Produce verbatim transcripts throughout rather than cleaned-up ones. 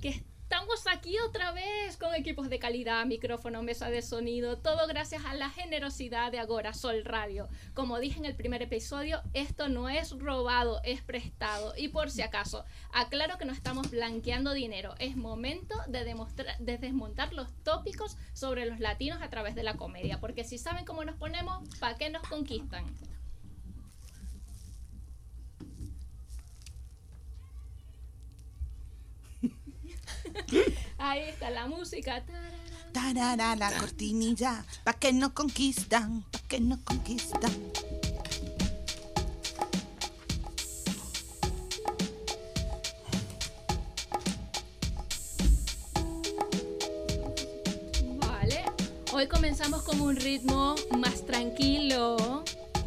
que estamos aquí otra vez con equipos de calidad, micrófono, mesa de sonido, todo gracias a la generosidad de Agora Sol Radio. Como dije en el primer episodio, esto no es robado, es prestado. Y por si acaso, aclaro que no estamos blanqueando dinero. Es momento de, demostrar, de desmontar los tópicos sobre los latinos a través de la comedia. Porque si saben cómo nos ponemos, ¿para qué nos conquistan? Ahí está la música. Tarara, la cortinilla, pa' que no conquistan, pa' que no conquistan. Vale, hoy comenzamos con un ritmo más tranquilo.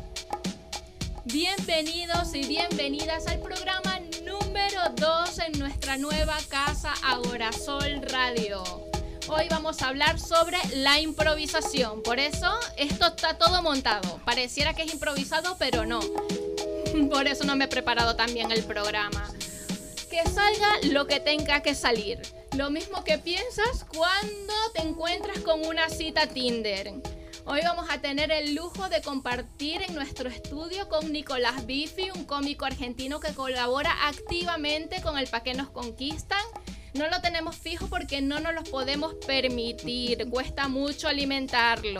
Bienvenidos y bienvenidas al programa número dos en nuestra nueva casa Agora Sol Radio. Hoy vamos a hablar sobre la improvisación. Por eso esto está todo montado. Pareciera que es improvisado, pero no. Por eso no me he preparado tan bien el programa. Que salga lo que tenga que salir. Lo mismo que piensas cuando te encuentras con una cita Tinder. Hoy vamos a tener el lujo de compartir en nuestro estudio con Nicolás Bifi, un cómico argentino que colabora activamente con el Pa' qué nos conquistan. No lo tenemos fijo porque no nos lo podemos permitir, cuesta mucho alimentarlo.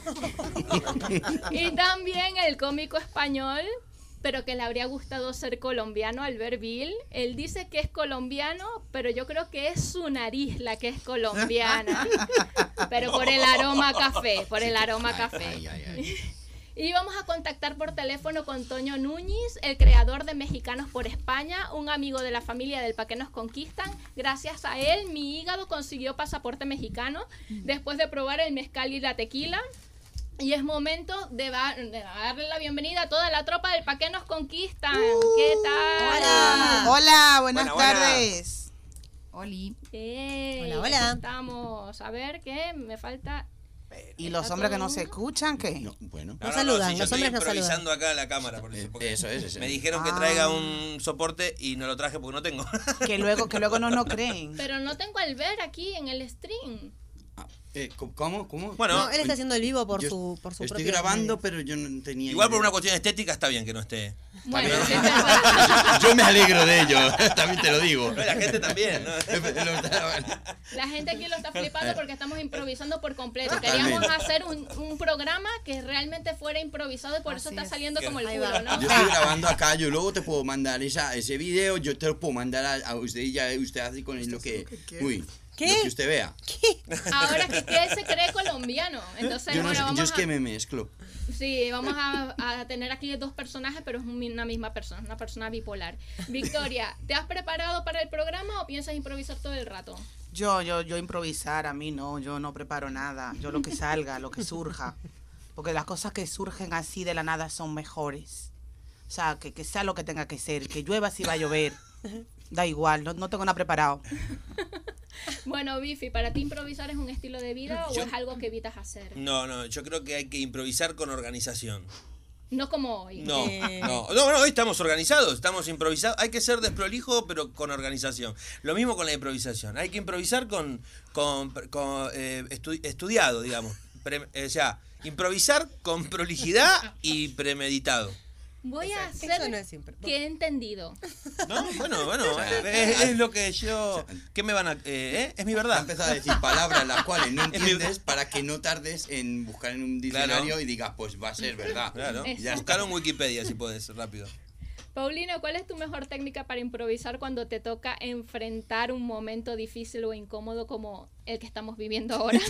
Y también el cómico español, pero que le habría gustado ser colombiano, Albert Bill. Él dice que es colombiano, pero yo creo que es su nariz la que es colombiana. Pero por el aroma a café, por el aroma a café. Ay, ay, ay. Y vamos a contactar por teléfono con Toño Núñez, el creador de Mexicanos por España, un amigo de la familia del Pa' qué nos conquistan. Gracias a él, mi hígado consiguió pasaporte mexicano después de probar el mezcal y la tequila. Y es momento de, va- de darle la bienvenida a toda la tropa del Pa' qué nos conquistan. Uh, ¿Qué tal? Hola, hola, buenas buena, tardes. Oli. Hey, hola, hola. Estamos. A ver, ¿qué? Me falta... ¿Y los hombres que no se escuchan qué? No, bueno. No saludan, sí, los yo hombres estoy no saludan. improvisando acá la cámara, por eso, Eh, porque eso es, eso me es. dijeron que Ah. traiga un soporte y no lo traje porque no tengo. Que luego, que luego no nos creen. Pero no tengo al ver aquí en el stream. Eh, ¿Cómo? ¿Cómo? Bueno, No, él está haciendo el vivo por yo su por su estoy propio grabando, medio. pero yo no tenía igual por idea. una cuestión estética está bien que no esté. Bueno, bien. sí, pero- Yo me alegro de ello, también te lo digo. No, la gente también, ¿no? la gente aquí lo está flipando porque estamos improvisando por completo. Totalmente. Queríamos hacer un, un programa que realmente fuera improvisado y por eso Así está es. saliendo como el Ahí culo, va. ¿no? Yo estoy grabando acá, yo luego te puedo mandar esa, ese video, yo te lo puedo mandar a, a usted y ya usted hace con él lo que, uy, ¿Qué? lo que usted vea. Ahora que, que él se cree colombiano. Entonces, Yo, no, bueno, sé, yo vamos es que a, me mezclo. sí, vamos a, a tener aquí dos personajes, pero es una misma persona, una persona bipolar. Victoria, ¿te has preparado para el programa o piensas improvisar todo el rato? Yo, yo, yo improvisar, a mí no, yo no preparo nada. Yo lo que salga, lo que surja. Porque las cosas que surgen así de la nada son mejores. O sea, que, que sea lo que tenga que ser. Que llueva si va a llover. Da igual, no, no tengo nada preparado. Bueno, Bifi, ¿para ti improvisar es un estilo de vida o Yo- es algo que evitas hacer? No, no, yo creo que hay que improvisar con organización. No como hoy. No, Eh. no, no, no, hoy estamos organizados, estamos improvisados. Hay que ser desprolijo, pero con organización. Lo mismo con la improvisación. Hay que improvisar con, con, con, eh, estu- estudiado, digamos. Pre- o sea, improvisar con prolijidad y premeditado. Voy a Eso hacer no es impro- que he entendido. ¿No? Bueno, bueno, es, es lo que yo... ¿Qué me van a...? Eh, eh? Es mi Ha verdad. empezado a decir palabras las cuales no Es mi- entiendes para que no tardes en buscar en un diccionario Claro. y digas, pues va a ser verdad. Claro. Exacto. Ya buscaron Wikipedia si puedes, rápido. Paulino, ¿cuál es tu mejor técnica para improvisar cuando te toca enfrentar un momento difícil o incómodo como el que estamos viviendo ahora?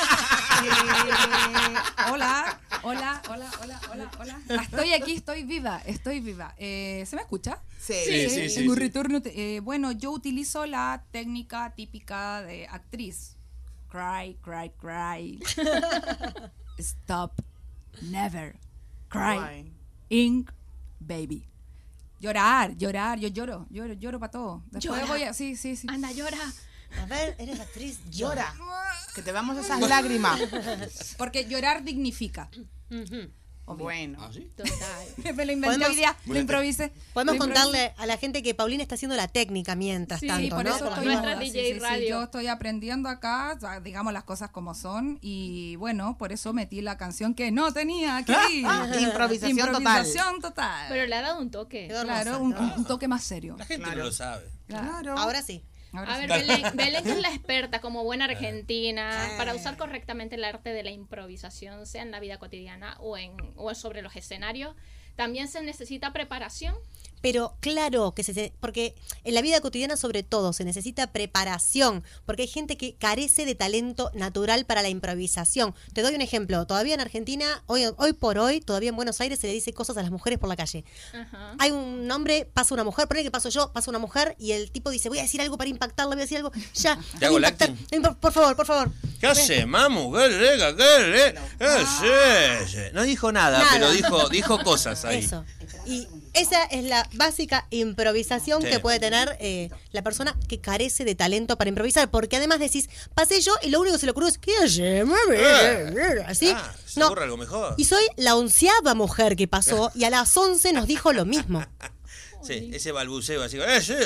Eh, hola, hola, hola, hola, hola, hola. Estoy aquí, estoy viva, estoy viva. Eh, ¿Se me escucha? Sí, Sí, sí, sí, Tengo un sí. retorno. te- eh, bueno, yo utilizo la técnica típica de actriz. Cry, cry, cry. Stop, never. Cry, Guay. ink, baby. Llorar, llorar, yo lloro, lloro, lloro para todo. Después Llora. voy a, sí, sí, sí. Anda, llora. A ver, eres actriz, Llora. Que te vamos esas lágrimas. Porque llorar dignifica. obvio. Bueno. ¿Ah, sí? Total. Me lo inventé Podemos- hoy día, lo Bueno, improvisé. Podemos Lo improvisé. contarle a la gente que Paulina está haciendo la técnica mientras Sí, tanto, por ¿no? eso Por estoy Nuestra nueva, D J sí, sí, sí, Radio. yo estoy aprendiendo acá, o sea, digamos las cosas como son, y bueno, por eso metí la canción que no tenía que ir. Improvisación total. Improvisación total. Pero le ha dado un toque. Quedó hermosa, claro, un, quedó un- un toque más serio. La gente Claro. no lo sabe. Claro. Ahora sí. Ahora A sí. ver, Belén, Belén, que es la experta como buena argentina para usar correctamente el arte de la improvisación, sea en la vida cotidiana o, en, o sobre los escenarios, también se necesita preparación. Pero claro que se, porque en la vida cotidiana sobre todo se necesita preparación, porque hay gente que carece de talento natural para la improvisación. Te doy un ejemplo, todavía en Argentina, hoy, hoy por hoy, todavía en Buenos Aires se le dice cosas a las mujeres por la calle. Ajá. Hay un hombre, pasa una mujer, ponele que paso yo, pasa una mujer y el tipo dice, voy a decir algo para impactarla, voy a decir algo, ya, ¿Te hago voy a impactar. acting? Por, por favor, por favor. ¿Qué hace, mamu? ¿Qué le- qué le- qué hace? No dijo nada, Nada. pero dijo, dijo cosas ahí. Eso. Y esa es la básica improvisación Sí. que puede tener eh, la persona que carece de talento para improvisar. Porque además decís, pasé yo y lo único que se le ocurrió es, ¿qué hace? Así. Ah, ¿se No. ocurre algo mejor? Y soy la onceava mujer que pasó y a las once nos dijo lo mismo. Sí, ese balbuceo así. Eh, sí,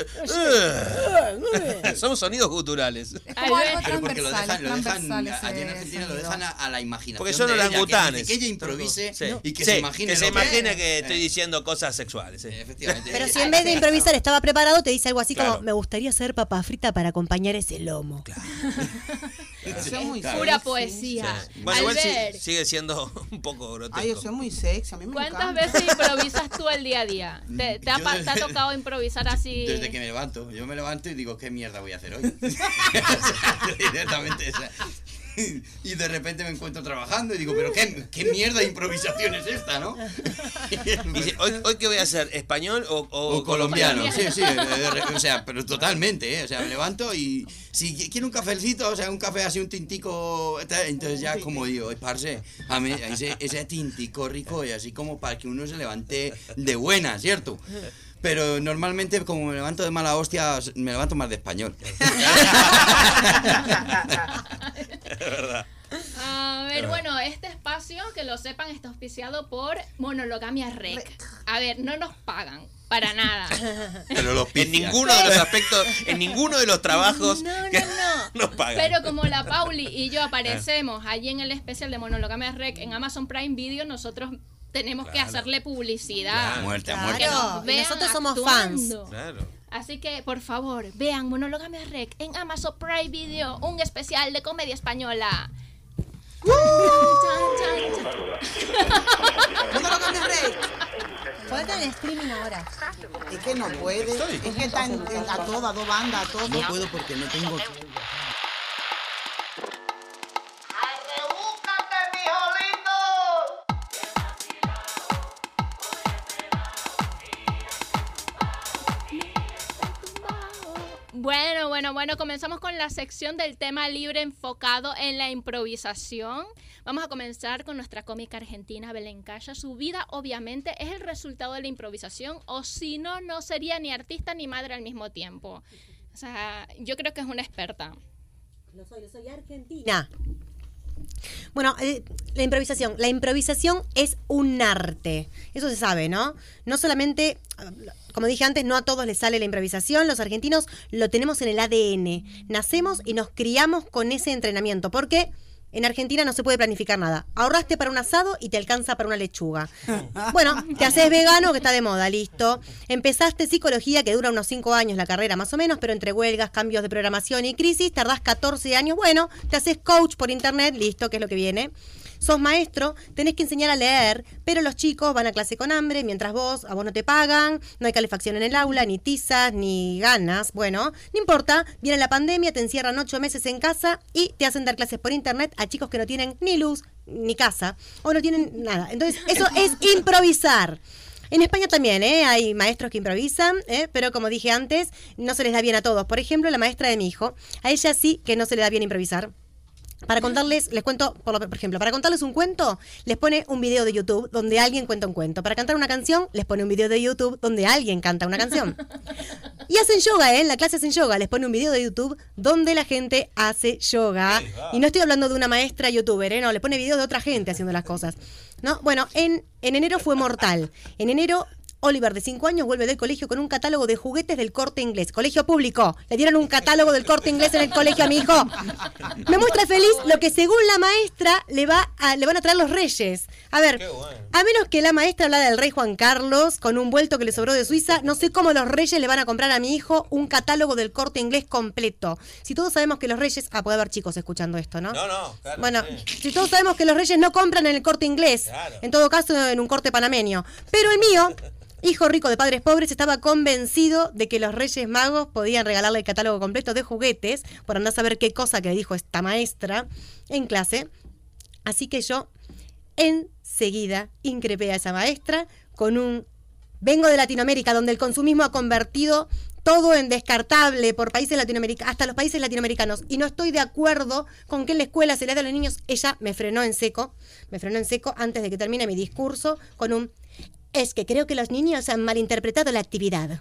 eh. Son sonidos guturales. Es como algo Pero porque lo transversal, dejan, lo dejan transversal allá en ese Argentina lo sonido. dejan a, a la imaginación. Porque son de ella, que orangutanes. dice Que ella improvise Sí. y que Sí, se imagine. que se lo imagine que Eh, estoy diciendo cosas sexuales. sí. Efectivamente. Pero Eh, si en vez de improvisar estaba preparado, te dice algo así Claro. como, me gustaría hacer papa frita para acompañar ese lomo. Eso es muy Pura sexy. poesía. Sí. Bueno, igual sí- Albert, sigue siendo un poco grotesco. Ay, eso es muy sexy. A mí me ¿cuántas encanta. veces improvisas tú el día a día? ¿Te, te ha, Yo pa- desde- te ha tocado improvisar así? Desde que me levanto. Yo me levanto y digo, ¿qué mierda voy a hacer hoy? Directamente. O sea, y de repente me encuentro trabajando y digo, ¿pero qué, qué mierda de improvisación es esta, no? Dice, ¿hoy, ¿Hoy qué voy a hacer? ¿Español o, o, O colombiano, colombiano. sí, sí, de- de- de- o sea, pero totalmente, ¿eh? O sea, me levanto y si qui- quiero un cafecito, o sea, un café así, un tintico, tal, entonces ya como digo, "Oye, parce, a mí ese, ese tintico rico y así como para que uno se levante de buena, ¿cierto? Pero normalmente como me levanto de mala hostia, me levanto más de español. A ver, bueno, este espacio, que lo sepan, está auspiciado por Monologamia Rec. A ver, no nos pagan para nada. Pero los En ninguno de los aspectos, en ninguno de los trabajos No, no, que no. nos pagan. Pero como la Pauli y yo aparecemos allí en el especial de Monologamia Rec en Amazon Prime Video, nosotros tenemos que Claro. hacerle publicidad. Claro. Muerte, a Claro. muerte. Que nos Y vean nosotros somos actuando. Claro. Así que, por favor, vean Monologamia Rec en Amazon Prime Video, un especial de comedia española. Chan, chan, chan. ¿Cómo lo cambias, Rey? Ponete en streaming ahora. Es que no puede. Estoy. Es que está en, en- a todas, a dos bandas, a todo. No puedo porque no tengo... Bueno, bueno, bueno, comenzamos con la sección del tema libre enfocado en la improvisación. Vamos a comenzar con nuestra cómica argentina Belén Calla. Su vida obviamente es el resultado de la improvisación, o si no, no sería ni artista ni madre al mismo tiempo. O sea, yo creo que es una experta. Lo soy, lo soy argentina. Bueno, eh, la improvisación. La improvisación es un arte. Eso se sabe, ¿no? No solamente, como dije antes, no a todos les sale la improvisación. Los argentinos lo tenemos en el A D N. Nacemos y nos criamos con ese entrenamiento. Porque en Argentina no se puede planificar nada. Ahorraste para un asado y te alcanza para una lechuga. Bueno, te haces vegano, que está de moda, listo. Empezaste psicología, que dura unos cinco años la carrera más o menos, pero entre huelgas, cambios de programación y crisis, tardás catorce años. Bueno, te haces coach por internet, listo, que es lo que viene. Sos maestro, tenés que enseñar a leer, pero los chicos van a clase con hambre, mientras vos, a vos no te pagan, no hay calefacción en el aula, ni tizas, ni ganas. Bueno, no importa, viene la pandemia, te encierran ocho meses en casa y te hacen dar clases por internet a chicos que no tienen ni luz, ni casa, o no tienen nada. Entonces, eso es improvisar. En España también, ¿eh? Hay maestros que improvisan, ¿eh? Pero como dije antes, no se les da bien a todos. Por ejemplo, la maestra de mi hijo, a ella sí que no se le da bien improvisar. Para contarles, les cuento, por, lo, por ejemplo, para contarles un cuento, les pone un video de YouTube donde alguien cuenta un cuento. Para cantar una canción, les pone un video de YouTube donde alguien canta una canción. Y hacen yoga, ¿eh? En la clase hacen yoga. Les pone un video de YouTube donde la gente hace yoga. Y no estoy hablando de una maestra youtuber, ¿eh? No, les pone videos de otra gente haciendo las cosas. ¿No? Bueno, en, en enero fue mortal. En enero... Oliver, de cinco años, vuelve del colegio con un catálogo de juguetes del Corte Inglés. Colegio público. Le dieron un catálogo del Corte Inglés en el colegio a mi hijo. Me muestra feliz lo que según la maestra le va a, le van a traer los reyes. A ver, bueno. A menos que la maestra habla del rey Juan Carlos con un vuelto que le sobró de Suiza, no sé cómo los reyes le van a comprar a mi hijo un catálogo del Corte Inglés completo. Si todos sabemos que los reyes... Ah, puede haber chicos escuchando esto, ¿no? No, no, claro. Bueno, Sí. si todos sabemos que los reyes no compran en el Corte Inglés, Claro. en todo caso en un corte panameño. Pero el mío... Hijo rico de padres pobres, estaba convencido de que los Reyes Magos podían regalarle el catálogo completo de juguetes, por andar a saber qué cosa que le dijo esta maestra en clase. Así que yo enseguida increpé a esa maestra con un... Vengo de Latinoamérica, donde el consumismo ha convertido todo en descartable por países latinoamericanos, hasta los países latinoamericanos, y no estoy de acuerdo con que en la escuela se le dé a los niños. Ella me frenó en seco, me frenó en seco antes de que termine mi discurso con un... Es que creo que los niños han malinterpretado la actividad.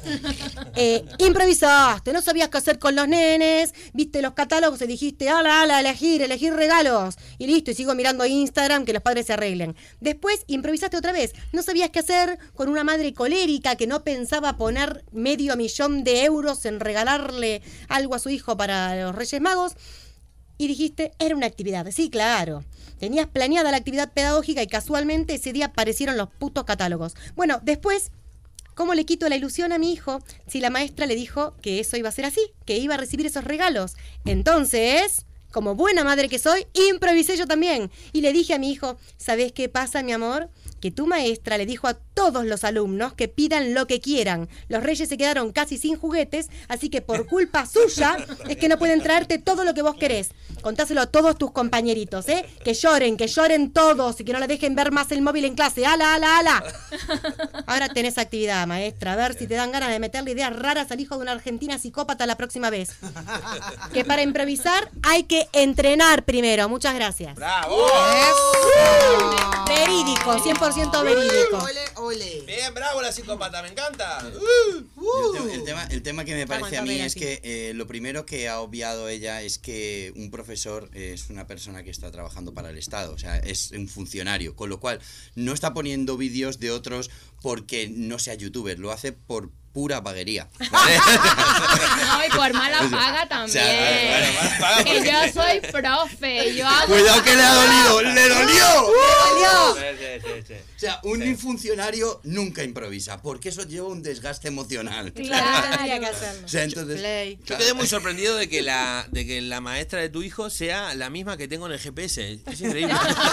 Eh, improvisaste, no sabías qué hacer con los nenes, viste los catálogos y dijiste, ala, ala, elegir, elegir regalos. Y listo, y sigo mirando Instagram, que los padres se arreglen. Después improvisaste otra vez, no sabías qué hacer con una madre colérica que no pensaba poner medio millón de euros en regalarle algo a su hijo para los Reyes Magos. Y dijiste, era una actividad. Sí, claro. Tenías planeada la actividad pedagógica y casualmente ese día aparecieron los putos catálogos. Bueno, después, ¿cómo le quito la ilusión a mi hijo si la maestra le dijo que eso iba a ser así, que iba a recibir esos regalos? Entonces, como buena madre que soy, improvisé yo también. Y le dije a mi hijo, ¿sabés qué pasa, mi amor? Que tu maestra le dijo a todos los alumnos que pidan lo que quieran. Los reyes se quedaron casi sin juguetes, así que por culpa suya es que no pueden traerte todo lo que vos querés. Contáselo a todos tus compañeritos, ¿eh? Que lloren, que lloren todos y que no le dejen ver más el móvil en clase. ¡Ala, ala, ala! Ahora tenés actividad, maestra. A ver si te dan ganas de meterle ideas raras al hijo de una argentina psicópata la próxima vez. Que para improvisar hay que entrenar primero. Muchas gracias. ¡Bravo! Verídico, cien por ciento verídico. Ole, ole. Bien, bravo la psicópata, me encanta. El, te- el tema, el tema que me parece a mí también es así. que eh, lo primero que ha obviado ella es que un profesor es una persona que está trabajando para el Estado, o sea, es un funcionario, con lo cual no está poniendo vídeos de otros porque no sea youtuber, lo hace por pura vaguería. ¿Vale? No, y por mala paga O también. sea, Bueno, mala paga Que porque- yo soy profe, yo hago... Cuidado que le ha dolido, le dolió. ¡Salió! Sí, sí, sí, sí. O sea, un funcionario nunca improvisa, porque eso lleva un desgaste emocional. Claro, tendría que hacerlo. O sea, entonces, Play. Yo quedé muy sorprendido de que la de que la maestra de tu hijo sea la misma que tengo en el G P S. Es increíble.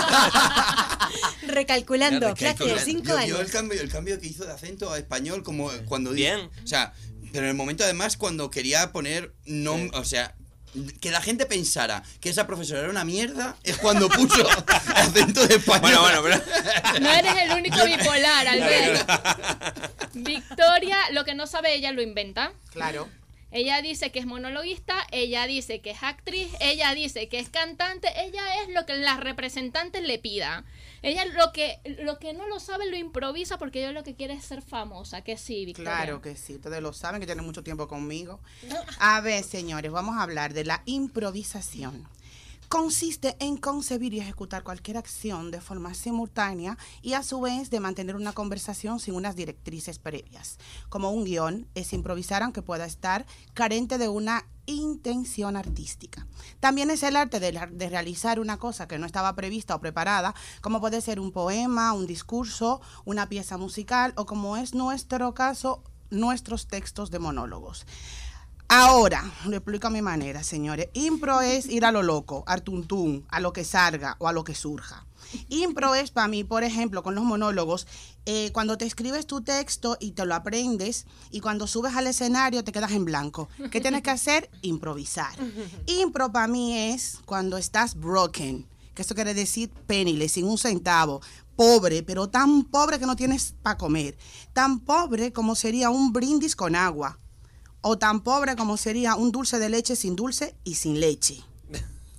Recalculando, Ya, clase de recalculando. cinco Yo, yo años. el cambio, el cambio que hizo de acento a español, como cuando di- Bien. o sea, pero en el momento además cuando quería poner no, Sí. o sea, que la gente pensara que esa profesora era una mierda es cuando puso acento de español. Bueno, bueno, pero No eres el único bipolar, Albert. Victoria, lo que no sabe ella lo inventa. Claro. Ella dice que es monologuista, ella dice que es actriz, ella dice que es cantante, ella es lo que las representantes le pida. Ella lo que lo que no lo sabe lo improvisa porque ella lo que quiere es ser famosa, que sí, Victoria. Claro que sí, ustedes lo saben, que tienen mucho tiempo conmigo. A ver, señores, vamos a hablar de la improvisación. Consiste en concebir y ejecutar cualquier acción de forma simultánea y a su vez de mantener una conversación sin unas directrices previas. Como un guión, es improvisar aunque pueda estar carente de una intención artística. También es el arte de, la- de realizar una cosa que no estaba prevista o preparada, como puede ser un poema, un discurso, una pieza musical o, como es nuestro caso, nuestros textos de monólogos. Ahora, lo explico a mi manera, señores. Impro es ir a lo loco, al tuntún, a lo que salga o a lo que surja. Impro es para mí, por ejemplo, con los monólogos, eh, cuando te escribes tu texto y te lo aprendes y cuando subes al escenario te quedas en blanco. ¿Qué tienes que hacer? Improvisar. Impro para mí es cuando estás broken, que eso quiere decir penniless, sin un centavo, pobre, pero tan pobre que no tienes para comer, tan pobre como sería un brindis con agua, o tan pobre como sería un dulce de leche sin dulce y sin leche.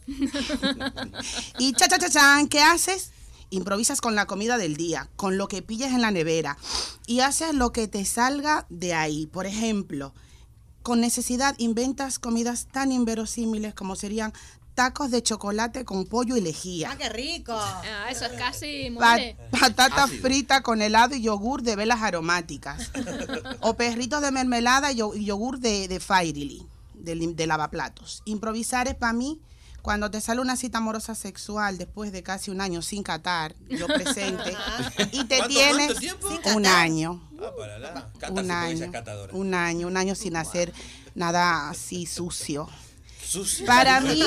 Y cha, cha, cha, chan, ¿qué haces? Improvisas con la comida del día, con lo que pilles en la nevera y haces lo que te salga de ahí. Por ejemplo, con necesidad inventas comidas tan inverosímiles como serían tacos de chocolate con pollo y lejía. ¡Ah, qué rico! Ah, eso es casi Pa- mole. patata Ácido. frita con helado y yogur de velas aromáticas. O perritos de mermelada y yo- y yogur de, de Fairy, de, lim- de lavaplatos. Improvisar es para mí cuando te sale una cita amorosa sexual después de casi un año sin catar, yo presente, y te ¿Cuánto- tienes cuánto tiempo? un año. Ah, para la. Cata Un se puede ser año, catadora. un año, un año sin hacer nada así sucio. Sucio. Para mí,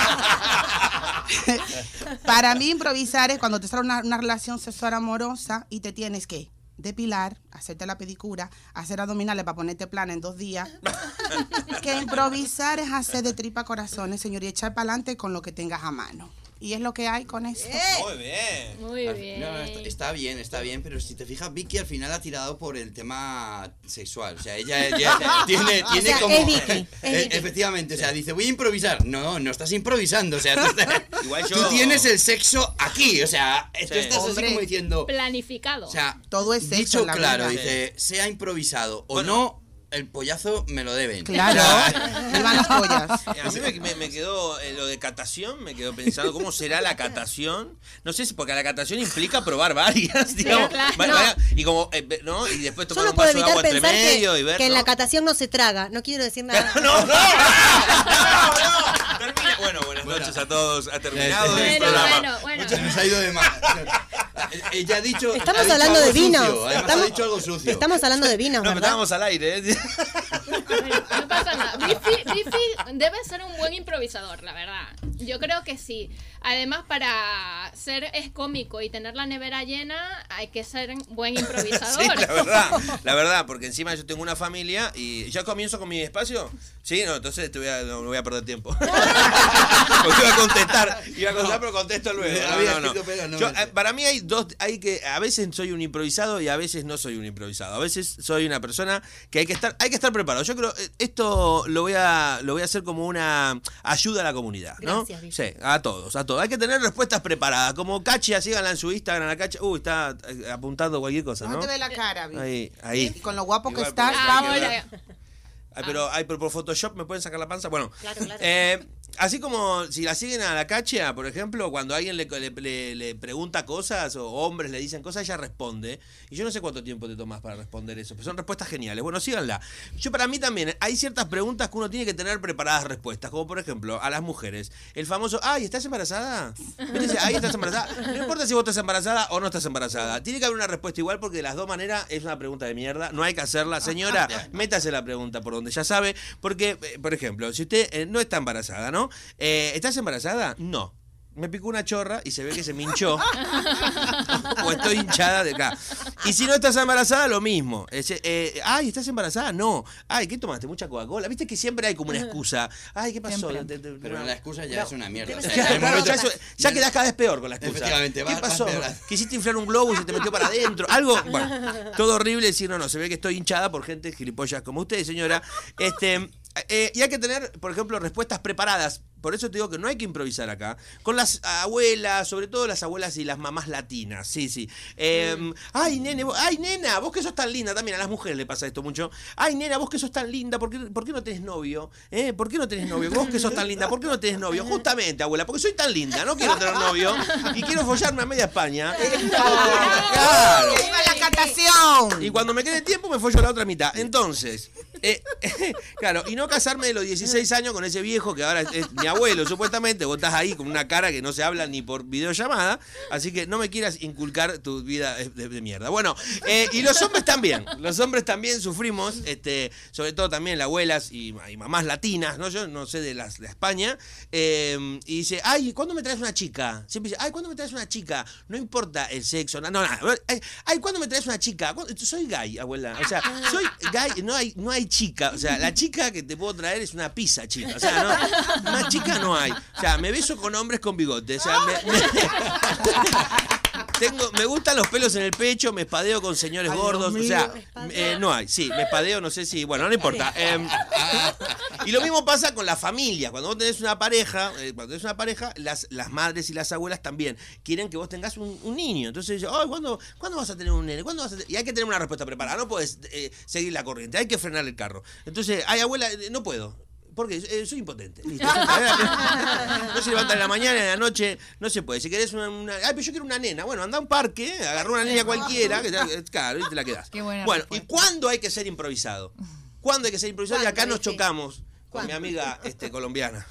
para mí improvisar es cuando te sale una, una relación sexual amorosa y te tienes que depilar, hacerte la pedicura, hacer abdominales para ponerte plana en dos días. Que improvisar es hacer de tripa corazones, señor, y echar para adelante con lo que tengas a mano. Y es lo que hay con esto. Muy bien. Muy Al- bien. No, no, está, está bien, está bien, pero si te fijas, Vicky al final ha tirado por el tema sexual. O sea, ella, ella tiene, tiene sea, como. es Vicky, es Eh, Vicky. Efectivamente, o sea, dice, voy a improvisar. No, no estás improvisando. O sea, tú, estás- Igual tú yo- tienes el sexo aquí. O sea, tú Sí. estás así Hombre. como diciendo. Planificado. O sea, Todo es sexo dicho en la claro, vida. dice, sea improvisado o Bueno. no, el pollazo me lo deben. Claro, O sea, vivan las pollas. A mí me, me- me quedó eh, lo de catación, me quedó pensando cómo será la catación. No sé si porque la catación implica probar varias, digamos. claro. Va- No. vaya- y como eh, ¿no? Y después tomar Yo no un puedo vaso de evitar agua entre pensar medio que, y ver. que en ¿no? la catación no se traga. No quiero decir nada. no, no, no, no, termina. Bueno, buenas Bueno. noches a todos. Ha terminado Bueno, el bueno, programa. bueno, bueno. se nos ha ido de más. Ella ha dicho. Estamos ha dicho hablando algo de vino. sucio, además Estamos- ha dicho algo sucio. Estamos hablando de vinos, No, pero ¿verdad? estábamos al aire, ¿eh? No pasa nada. Bifi, Bifi debe ser un buen improvisador, la verdad. Yo creo que sí. Además, para ser es cómico y tener la nevera llena, hay que ser un buen improvisador. Sí, la verdad, la verdad, porque encima yo tengo una familia y ya comienzo con mi espacio. Sí, no, entonces te voy a, no, no voy a perder tiempo. Porque iba a contestar, iba a contestar, pero contesto luego. Lo No, había no, no. escrito, pero no Yo, me- eh, para mí hay dos, hay que, a veces soy un improvisado y a veces no soy un improvisado. A veces soy una persona que hay que estar, hay que estar preparado. Yo creo eh, esto lo voy a, lo voy a hacer como una ayuda a la comunidad, ¿no? Gracias, Vicky. Sí, a todos, a todos. Hay que tener respuestas preparadas. Como Cachi, síganla en su Instagram, a Cachi. Uy, está eh, apuntando cualquier cosa, No ¿no? te ve la cara, Vicky. Ahí, ahí. Y con lo guapo que Igual, estás, porque- Ah, vamos. hola. Ay, pero, ay, pero por Photoshop me pueden sacar la panza. Bueno, Claro, claro. eh, así como si la siguen a la Cachea, por ejemplo, cuando alguien le, le- le- le pregunta cosas o hombres le dicen cosas, ella responde. Y yo no sé cuánto tiempo te tomas para responder eso, pero son respuestas geniales. Bueno, síganla. Yo para mí también hay ciertas preguntas que uno tiene que tener preparadas respuestas, como por ejemplo a las mujeres. El famoso, ay, ¿estás embarazada? ¿Viste? Ay, ¿estás embarazada? No importa si vos estás embarazada o no estás embarazada. Tiene que haber una respuesta igual porque de las dos maneras es una pregunta de mierda. No hay que hacerla. Señora, métase la pregunta por donde ya sabe. Porque, eh, por ejemplo, si usted eh, no está embarazada, ¿no? Eh, ¿Estás embarazada? No. Me picó una chorra y se ve que se me hinchó. O estoy hinchada de acá. Y si no estás embarazada, lo mismo. Es, eh, ay, ¿estás embarazada? No. Ay, ¿qué tomaste? ¿Mucha Coca-Cola? Viste que siempre hay como una excusa. Ay, ¿qué pasó? Siempre. Te- te- Pero la excusa ya es una mierda. O sea, Claro, en el claro, momento- ya, eso- ya quedás cada vez peor con la excusa. Efectivamente, ¿Qué vas- vas pasó? peor. Quisiste inflar un globo y se te metió para adentro. Algo, bueno, todo horrible decir, no, no, se ve que estoy hinchada por gente gilipollas como usted, señora. Este, eh, y hay que tener, por ejemplo, respuestas preparadas. Por eso te digo que no hay que improvisar acá. Con las abuelas, sobre todo las abuelas y las mamás latinas. Sí, sí. Eh, ay, nene, vos- ay, nena, vos que sos tan linda. También a las mujeres le pasa esto mucho. Ay, nena, vos que sos tan linda, ¿por qué, por qué no tenés novio? ¿Eh? ¿Por qué no tenés novio? Vos que sos tan linda, ¿por qué no tenés novio? Justamente, abuela, porque soy tan linda, no quiero tener novio y quiero follarme a media España. Claro. ¡Que viva la catación! Y cuando me quede tiempo me follo la otra mitad. Entonces, eh, claro, y no casarme de los dieciséis años con ese viejo que ahora es, es mi abuelo, supuestamente. Vos estás ahí con una cara que no se habla ni por videollamada. Así que no me quieras inculcar tu vida de, de mierda. Bueno, eh, y los hombres también. Los hombres también sufrimos, este, sobre todo también las abuelas y, y mamás latinas, ¿no? Yo no sé de, las, de España. Eh, y dice, ay, ¿cuándo me traes una chica? Siempre dice, ay, ¿cuándo me traes una chica? No importa el sexo, no, no, nada. Ay, ay, ¿cuándo me traes una chica? ¿Cuándo? Soy gay, abuela. O sea, soy gay, no hay, no hay chica. O sea, la chica que te puedo traer es una pizza, chica. O sea, no, más chica no hay. O sea, me beso con hombres con bigote. O sea, me, me- Tengo, me gustan los pelos en el pecho, me espadeo con señores Ay, gordos, Dios o sea, mío. eh, no hay, sí, me espadeo, no sé si, bueno, no importa. Eh, y lo mismo pasa con la familia, cuando vos tenés una pareja, eh, cuando tenés una pareja, las, las madres y las abuelas también quieren que vos tengas un, un niño, entonces yo, ay, ¿cuándo, ¿cuándo vas a tener un nene? ¿Cuándo vas a tener? Y hay que tener una respuesta preparada, no puedes eh, seguir la corriente, hay que frenar el carro. Entonces, ay, abuela, eh, no puedo. Porque eh, soy impotente. Listo. No se levanta en la mañana, en la noche, no se puede. Si querés una, una. Ay, pero yo quiero una nena. Bueno, anda a un parque, agarrá una niña cualquiera, que te, claro, y te la quedás. Qué buena bueno, respuesta. ¿y cuándo hay que ser improvisado? ¿Cuándo hay que ser improvisado? Y acá ¿Cuándo, nos Vicky? chocamos con ¿Cuándo? mi amiga este, colombiana.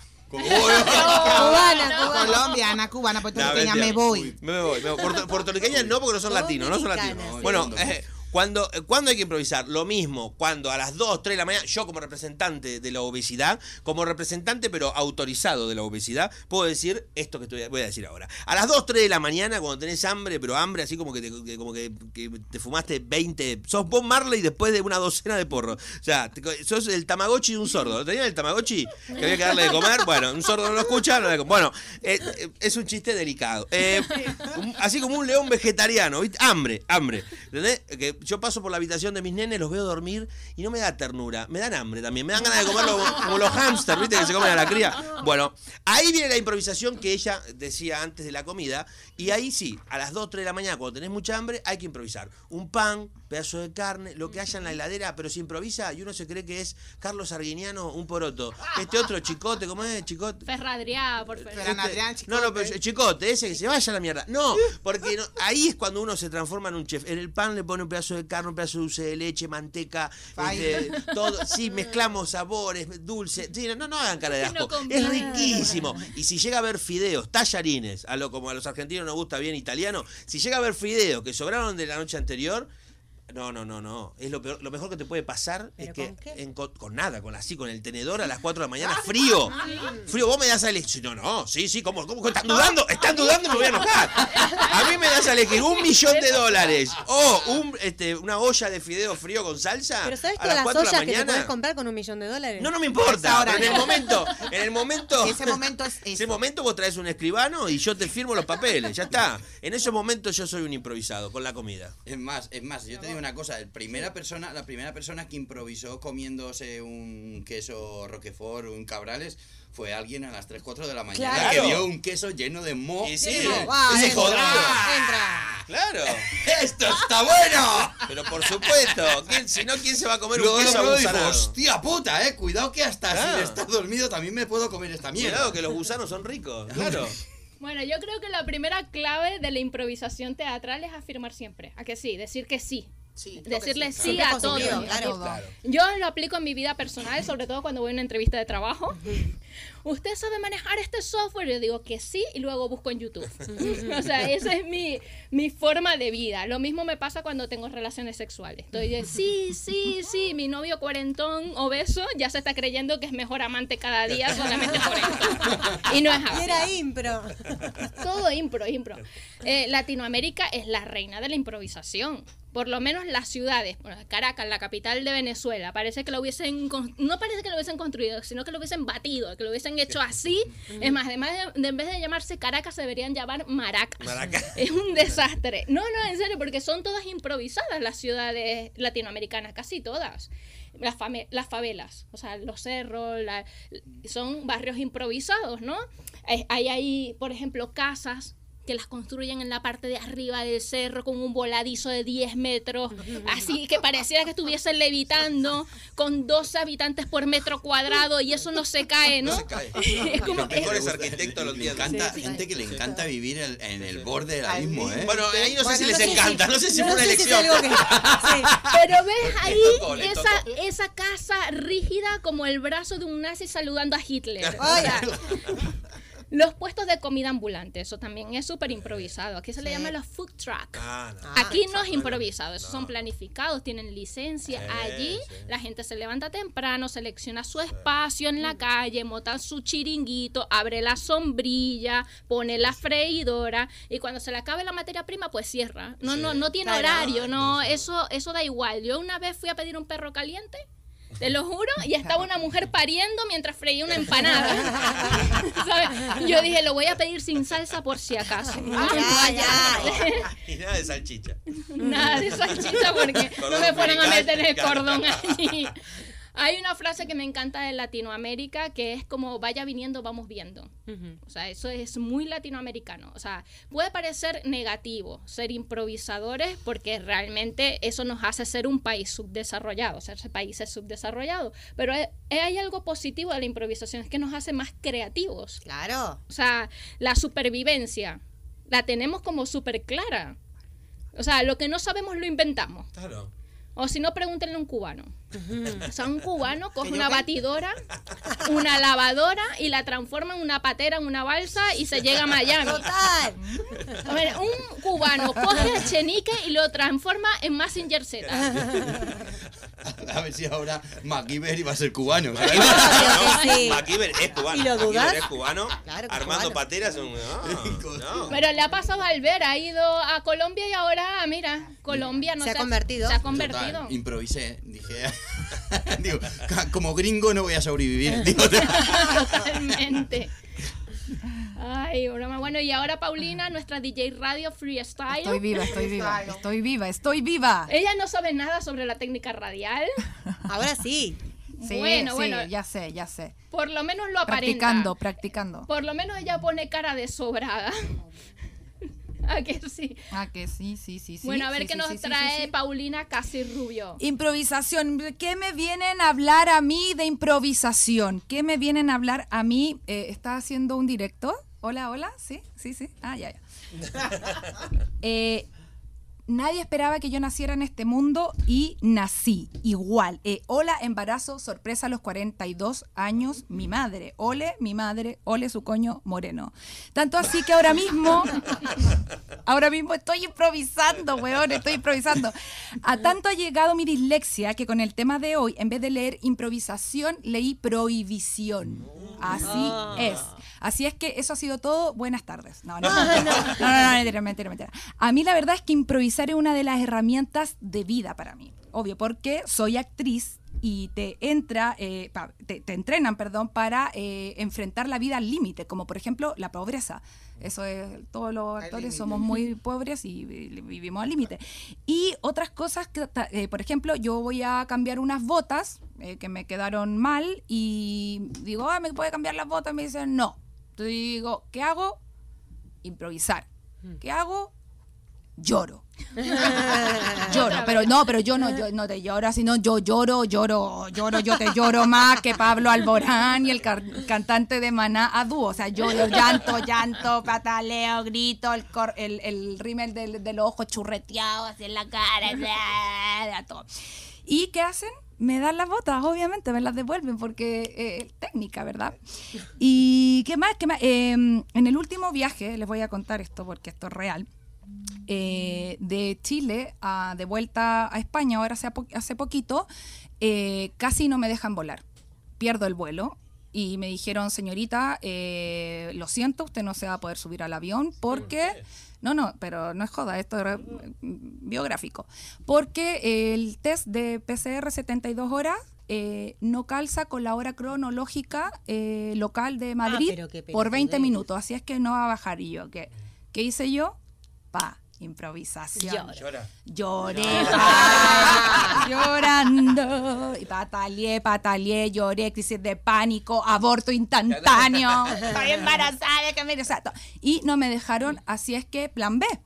Cubana, cubana. Colombiana, cubana, No, puertorriqueña, mentira. me voy. Me voy. Me voy. Puerto- Puertorriqueñas no, porque no son latinos, no son Dominicana, latinos. sí. Bueno, No, eh, cuando, ¿cuándo hay que improvisar? Lo mismo, cuando a las dos, tres de la mañana, yo como representante de la obesidad, como representante pero autorizado de la obesidad, puedo decir esto que estoy- voy a decir ahora. A las dos, tres de la mañana, cuando tenés hambre, pero hambre así como que te, que- como que, que te fumaste veinte, sos Bob Marley después de una docena de porros. O sea, te- sos el Tamagotchi de un sordo. ¿Lo tenían el Tamagotchi? Que había que darle de comer. Bueno, un sordo no lo escucha, no le Bueno, eh, eh, es un chiste delicado. Eh, un- así como un león vegetariano, ¿viste? Hambre, hambre. ¿Entendés? Que yo paso por la habitación de mis nenes, los veo dormir y no me da ternura, me dan hambre también, me dan ganas de comerlo como, como los hámsters, ¿viste? Que se comen a la cría. Bueno, ahí viene la improvisación que ella decía antes de la comida, y ahí sí, a las dos, tres de la mañana, cuando tenés mucha hambre, hay que improvisar. Un pan, pedazo de carne, lo que haya en la heladera, pero se improvisa y uno se cree que es Carlos Arguiniano, un poroto. Este otro chicote, ¿cómo es? Chicote. Ferradriá, por favor. Ferran Adrián, Este, no, no, Chicote. pero chicote, ese que se vaya a la mierda. No, porque no- ahí es cuando uno se transforma en un chef. En el pan le pone un pedazo de carne, un pedazo de dulce de leche, manteca, Ay. este, todo. Sí, mezclamos sabores, dulce. Sí, no, no hagan cara de Que no asco. combina. Es riquísimo. Y si llega a haber fideos, tallarines, a lo como a los argentinos nos gusta bien italiano, si llega a haber fideos que sobraron de la noche anterior. No, no, no, no. Es lo peor, lo mejor que te puede pasar es ¿Pero que con qué? en- con, con nada, con así, con el tenedor a las cuatro de la mañana, frío. Frío, vos me das a elegir. No, no, sí, sí, ¿cómo, cómo? ¿Están dudando? ¿Están dudando y me voy a enojar? A mí me das a elegir un millón de dólares o un, este, una olla de fideo frío con salsa Pero ¿sabes a todas las las cuatro de la ollas que te mañana. puedes comprar con un millón de dólares? No, no me importa. Ahora Pero en el no. momento, en el momento. Ese momento es Ese eso. momento vos traes un escribano y yo te firmo los papeles, ya está. En esos momentos yo soy un improvisado con la comida. Es más, es más, yo te digo una cosa, el primera persona, la primera persona que improvisó comiéndose un queso Roquefort, un Cabrales, fue alguien a las tres, cuatro de la mañana Claro. que vio un queso lleno de moho. Y sí, y no, va, se entra, jodió. entra. Claro. ¡Esto está bueno! Pero por supuesto, ¿quién, si no, ¿quién se va a comer Luego un lo queso probé y dijo, agusanado? hostia puta, eh, cuidado que hasta Claro. si estás dormido también me puedo comer esta mierda. Cuidado que los gusanos son ricos, claro. Bueno, yo creo que la primera clave de la improvisación teatral es afirmar siempre. ¿A que sí? Decir que sí. Sí, Decirle sí, Siempre a con todo. sentido, Sí, claro. todo. Claro. Yo lo aplico en mi vida personal, sobre todo cuando voy a una entrevista de trabajo. ¿Usted sabe manejar este software? Yo digo que sí y luego busco en YouTube. O sea, esa es mi, mi forma de vida. Lo mismo me pasa cuando tengo relaciones sexuales. Estoy de sí, sí, sí. Mi novio cuarentón obeso ya se está creyendo que es mejor amante cada día solamente por esto. Y no es Y así. era impro. Todo impro, impro. Eh, Latinoamérica es la reina de la improvisación. Por lo menos las ciudades, bueno, Caracas, la capital de Venezuela, parece que lo hubiesen, con- no parece que lo hubiesen construido, sino que lo hubiesen batido, que lo hubiesen hecho así. Es más, además de, de- en vez de llamarse Caracas, se deberían llamar Maracas. Maracas. Es un desastre. No, no, en serio, porque son todas improvisadas las ciudades latinoamericanas, casi todas. Las, fame- las favelas, o sea, los cerros, la- son barrios improvisados, ¿no? Hay, hay ahí, por ejemplo, casas que las construyen en la parte de arriba del cerro con un voladizo de diez metros, así que pareciera que estuviesen levitando, con doce habitantes por metro cuadrado, y eso no se cae, ¿no? No se cae. Es como, Los mejores es- arquitectos lo Le entienden. encanta, Sí, sí. gente que le encanta vivir el- en el borde del Al abismo, ¿eh? Bueno, ahí no sé Bueno, si no les sé si- encanta, no sé si fue una sé si es elección. algo que- sí. pero ves ahí tocó, le esa, tocó. esa casa rígida como el brazo de un nazi saludando a Hitler. O Ay. sea, los puestos de comida ambulante, eso también es súper improvisado. Aquí se le Sí. llama los food truck. Ah, no. Aquí no es improvisado, esos son planificados, tienen licencia. Sí, Allí sí. la gente se levanta temprano, selecciona su espacio en la calle, monta su chiringuito, abre la sombrilla, pone la freidora y cuando se le acabe la materia prima, pues cierra. No, Sí. no, no tiene Claro. horario, no, eso, eso da igual. Yo una vez fui a pedir un perro caliente Te lo juro, y estaba una mujer pariendo mientras freía una empanada. ¿Sabes? Yo dije, lo voy a pedir sin salsa por si acaso. Ya, ya. Y nada de salchicha. Nada de salchicha porque no Cordón me fueron a umbilical, meter el claro. cordón allí. Hay una frase que me encanta de Latinoamérica que es como vaya viniendo, vamos viendo. O sea, eso es muy latinoamericano. O sea, puede parecer negativo ser improvisadores porque realmente eso nos hace ser un país subdesarrollado, ser países subdesarrollados. Pero hay, hay algo positivo de la improvisación, es que nos hace más creativos. Claro. O sea, la supervivencia la tenemos como súper clara. O sea, lo que no sabemos lo inventamos. Claro. O si no, pregúntenle a un cubano. O sea, un cubano coge yo una qué? batidora, una lavadora y la transforma en una patera, en una balsa y se llega a Miami. Total. A ver, un cubano coge a Chenique y lo transforma en Mazinger Z. A ver si ahora MacGyver iba a ser cubano. Creo que sí. MacGyver es cubano. ¿Y lo MacGyver dudas? es cubano. Claro que es Armando cubano. Pateras es un... No, no. Pero le ha pasado al ver, ha ido a Colombia y ahora, mira, Colombia no Se ha convertido. Se ha Total, convertido. improvisé. Dije, digo, ca- como gringo no voy a sobrevivir. Digo, Totalmente. Ay, broma. Bueno, y ahora Paulina, nuestra D J Radio Freestyle. Estoy viva, estoy viva, estoy viva, estoy viva. Ella no sabe nada sobre la técnica radial. Ahora sí. Sí, bueno, sí, bueno. ya sé, ya sé. Por lo menos lo aparenta. Practicando, practicando. Por lo menos ella pone cara de sobrada. ¿A que sí? Ah, que sí, sí, sí, sí. Bueno, a ver sí, qué sí, nos sí, sí, trae sí, sí. Paulina Casi Rubio. Improvisación. ¿Qué me vienen a hablar a mí de improvisación? ¿Qué me vienen a hablar a mí? Eh, ¿Está haciendo un directo? Hola, hola. Sí, sí, sí. Ah, ya, ya. Eh, nadie esperaba que yo naciera en este mundo y nací igual. Eh, hola, embarazo, sorpresa a los cuarenta y dos años, mi madre. Ole, mi madre, ole su coño moreno. Tanto así que ahora mismo, ahora mismo estoy improvisando, weón, estoy improvisando. A tanto ha llegado mi dislexia que con el tema de hoy, en vez de leer improvisación, leí prohibición. Así es. Así es que eso ha sido todo. Buenas tardes. No, no, no, no, no, no, mentira, mentira, mentira. A mí la verdad es que improvisar es una de las herramientas de vida para mí. Obvio, porque soy actriz y te entra, eh, pa- te, te entrenan, perdón, para eh, enfrentar la vida al límite, como por ejemplo la pobreza. Eso es, todos los actores somos muy pobres y vi- vivimos al límite. Y otras cosas, que, ta- eh, por ejemplo, yo voy a cambiar unas botas eh, que me quedaron mal y digo, ah, ¿me puede cambiar las botas? Me dicen, no. Entonces digo, ¿qué hago? Improvisar. ¿Qué hago? Lloro. Lloro, pero no, pero yo no, yo no te lloro, sino yo lloro, lloro, lloro, yo te lloro más que Pablo Alborán y el car- cantante de Maná a dúo. O sea, yo, yo llanto, llanto, pataleo, grito, el, cor- el, el rímel del, del ojo churreteado así en la cara, bla, bla, todo. ¿Y qué hacen? Me dan las botas, obviamente, me las devuelven porque eh, técnica, ¿verdad? ¿Y qué más? ¿Qué más? Eh, en el último viaje, les voy a contar esto porque esto es real. Eh, de Chile a, de vuelta a España, ahora hace, po- hace poquito, eh, casi no me dejan volar. Pierdo el vuelo y me dijeron, señorita, eh, lo siento, usted no se va a poder subir al avión porque... No, no, pero no es joda, esto era biográfico. Porque el test de P C R setenta y dos horas eh, no calza con la hora cronológica eh, local de Madrid pero qué por veinte pelotudez. minutos. Así es que no va a bajar. Y yo, ¿qué, ¿qué hice yo? Pa, improvisación. Llora. Lloré, pa, llorando, y pataleé, pataleé, lloré, crisis de pánico, aborto instantáneo, estoy embarazada, que me... O sea, to- y no me dejaron, así es que plan B,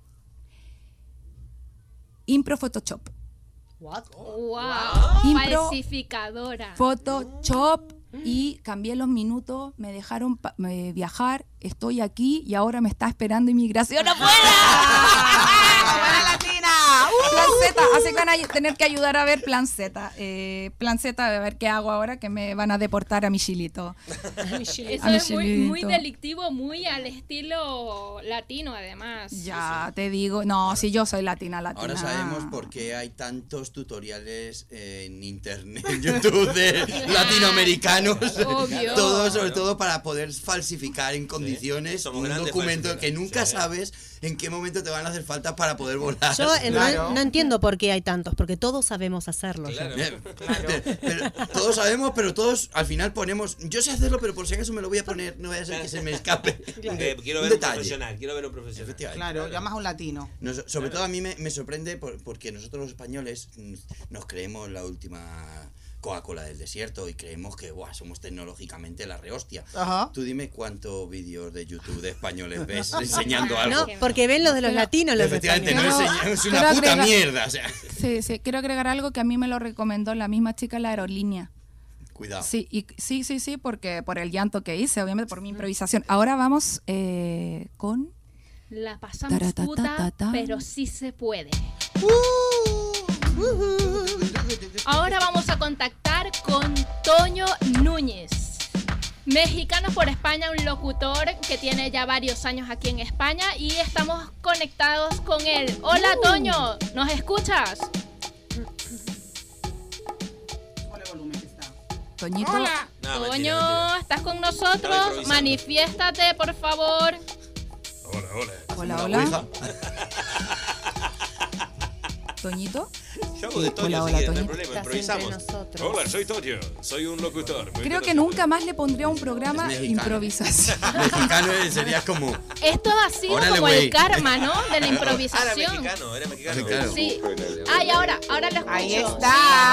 impro Photoshop. What? Wow. Impro- Falsificadora. Photoshop y cambié los minutos, me dejaron pa- me viajar, estoy aquí y ahora me está esperando inmigración afuera. ¡Buena latina! Plan Z, así que van a tener que ayudar a ver Plan Z. Eh, plan Z, a ver qué hago ahora que me van a deportar a mi chilito. Eso A mi es muy, muy chilito. delictivo, muy al estilo latino, además. Ya te digo, no, si yo soy latina, latina. Ahora sabemos por qué hay tantos tutoriales en internet, en YouTube de latinoamericanos. Obvio. Todo, sobre todo para poder falsificar en condiciones somos un grandes documento que falsificadores. nunca Sí. sabes en qué momento te van a hacer falta para poder volar. Yo en Porque Claro. No, no entiendo por qué hay tantos, porque todos sabemos hacerlo. ya. Claro. Bien, pero, pero todos sabemos, pero todos al final ponemos. Yo sé hacerlo, pero por si acaso me lo voy a poner, no vaya a ser que se me escape. Eh, quiero Un ver un detalle. profesional, quiero ver un profesional. Efectivamente. Claro, llamas a un latino. Nos- sobre todo a mí me, me sorprende por- porque nosotros los españoles mm, nos creemos la última Coca-Cola del desierto y creemos que buah, somos tecnológicamente la rehostia. Ajá. Tú dime cuántos vídeos de YouTube de españoles ves enseñando algo. No, porque ven los de los Pero- latinos, los Efectivamente, no españoles. Pero- enseña- es una pero puta agrega- mierda. O sea, Sí, sí, quiero agregar algo que a mí me lo recomendó la misma chica en la aerolínea. cuidado. Sí, y, sí, sí, sí, porque por el llanto que hice, obviamente por mi improvisación. Ahora vamos eh, con... La pasamos Taratata, puta, tata. pero sí se puede. Ahora vamos a contactar con Toño Núñez. Mexicano por España, un locutor que tiene ya varios años aquí en España y estamos conectados con él. Hola Toño, ¿nos escuchas? ¿Cuál es el volumen que está? Toñito. No, Toño, mentira, mentira. ¿estás con Estaba nosotros? improvisando. Manifiéstate, por favor. Hola, hola. Hola, Una hola. ouija. Toñito. Yo hago de Toño Hola, si hola, quieren, no hay Toño. problema, Estás entre improvisamos. nosotros. Hola, soy Toño, soy un locutor. muy Creo que conocido. nunca más le pondría un programa Es mexicano. improvisación. Mexicano sería como. Esto ha sido Órale, como güey. el karma, ¿no? De la Ah, era improvisación. mexicano, era mexicano. Sí, claro. Sí. Ah, y ahora, ahora lo escucho. Ahí Sí. está.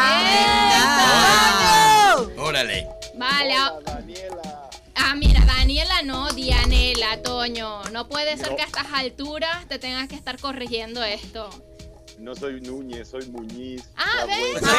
¡Eso! Órale. Vale. ah- Ah, mira, Daniela no, Dianela, Toño. No puede ser que a estas alturas te tengas que estar corrigiendo esto. No soy Núñez, soy Muñiz. Ah, La ¿ves? buena.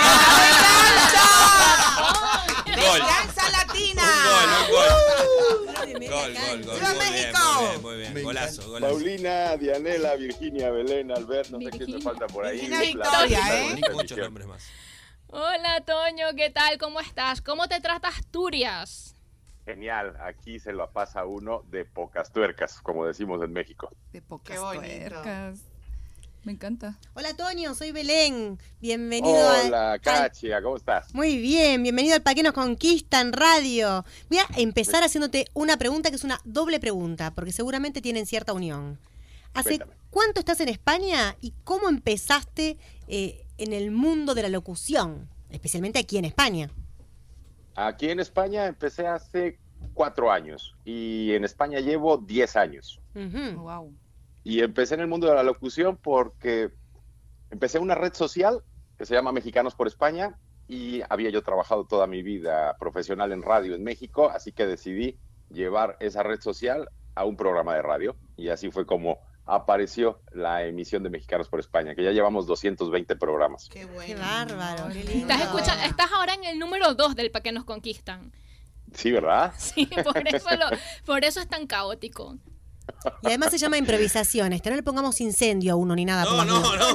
Gol. ¡Venganza latina! Un gol, un gol. De Gol, Mexicano. gol, gol. ¡Viva Muy bien, México! muy bien, muy bien. Me Golazo, golazo. Paulina, Dianela, Virginia, Belén, Albert, no sé quién Virginia. me falta por ahí. Virginia La- Victoria, la- ¿eh? la- Muchos nombres más. Hola, Toño, ¿qué tal? ¿Cómo estás? ¿Cómo te trata Asturias? Genial, aquí se lo pasa uno de pocas tuercas, como decimos en México. De pocas Qué bonito. tuercas. Me encanta. Hola, Toño, soy Belén. Bienvenido a- Hola, al- Cachia, ¿cómo estás? Muy bien, bienvenido al Pa' qué nos conquistan radio. Voy a empezar haciéndote una pregunta que es una doble pregunta, porque seguramente tienen cierta unión. ¿Hace Cuéntame. cuánto estás en España y cómo empezaste eh, en el mundo de la locución, especialmente aquí en España? Aquí en España empecé hace cuatro años y en España llevo diez años. Ujú. Wow. Y empecé en el mundo de la locución porque empecé una red social que se llama Mexicanos por España y había yo trabajado toda mi vida profesional en radio en México, así que decidí llevar esa red social a un programa de radio y así fue como apareció la emisión de Mexicanos por España, que ya llevamos doscientos veinte programas. ¡Qué bueno! Qué bárbaro, qué lindo. Estás, escucha- estás ahora en el número dos del Pa' qué nos conquistan. Sí, ¿verdad? Sí, por eso, lo- por eso es tan caótico. Y además se llama improvisación, este, no le pongamos incendio a uno ni nada. No, por no, las dudas.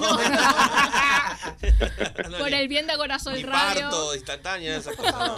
no. No, Por ni- el bien de Corazón ni Radio. parto instantáneo, esas cosas. No.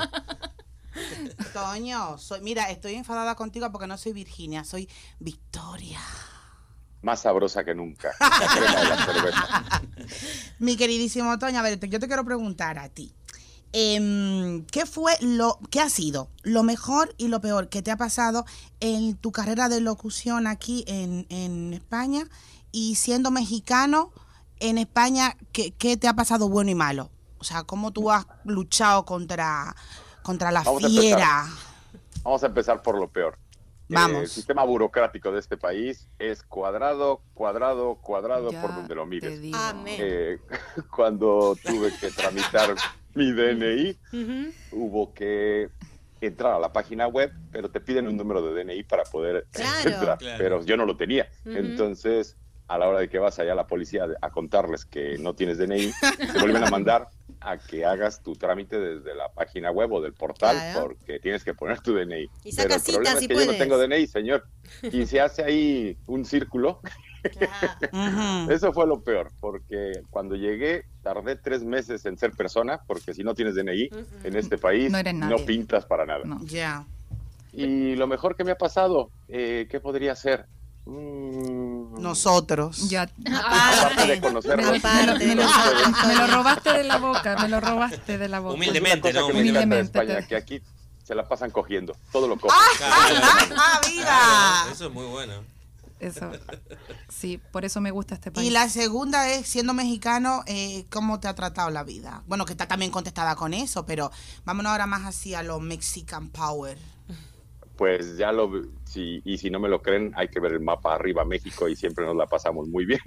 Toño, soy, mira, estoy enfadada contigo porque no soy Virginia, soy Victoria. Más sabrosa que nunca. La crema de la cerveza. Mi queridísimo Toño, a ver, te- yo te quiero preguntar a ti. Em, ¿Qué fue lo, qué ha sido lo mejor y lo peor que te ha pasado en tu carrera de locución aquí en, en España? Y siendo mexicano en España, ¿qué, qué te ha pasado bueno y malo? O sea, ¿cómo tú has luchado contra, contra la Vamos a fiera? Vamos a empezar por lo peor. Vamos. Eh, el sistema burocrático de este país es cuadrado, cuadrado, cuadrado Ya por donde lo te mires. digo. Amén. Eh, cuando tuve que tramitar mi D N I, Ujú. hubo que entrar a la página web, pero te piden un número de D N I para poder Claro. entrar. Claro. Pero yo no lo tenía. Ujú. Entonces, a la hora de que vas allá a la policía a contarles que no tienes D N I, te vuelven a mandar a que hagas tu trámite desde la página web o del portal, Claro. porque tienes que poner tu D N I. Y saca Pero el cita problema si es que yo no puedes. tengo D N I, señor. Y se hace ahí un círculo. Ujú. Eso fue lo peor, porque cuando llegué tardé tres meses en ser persona, porque si no tienes D N I en este país, No eres no nadie. pintas para nada. No. Ya. Y lo mejor que me ha pasado, eh, ¿qué podría ser? Mm, Nosotros. Ya. aparte de conocerlos. Aparte de Me lo, nosotros. me lo robaste de la boca, me lo robaste de la boca. Humildemente, Una cosa ¿no? que me encanta de Humildemente, España, te- que aquí se la pasan cogiendo, todo lo cogen. ¡Ah, vida! Claro, eso es muy bueno. eso. Sí, por eso me gusta este país. Y la segunda es, siendo mexicano, eh, ¿cómo te ha tratado la vida? Bueno, que está también contestada con eso, pero vámonos ahora más así a lo Mexican Power. Pues ya lo, si, y si no me lo creen, hay que ver el mapa arriba México y siempre nos la pasamos muy bien.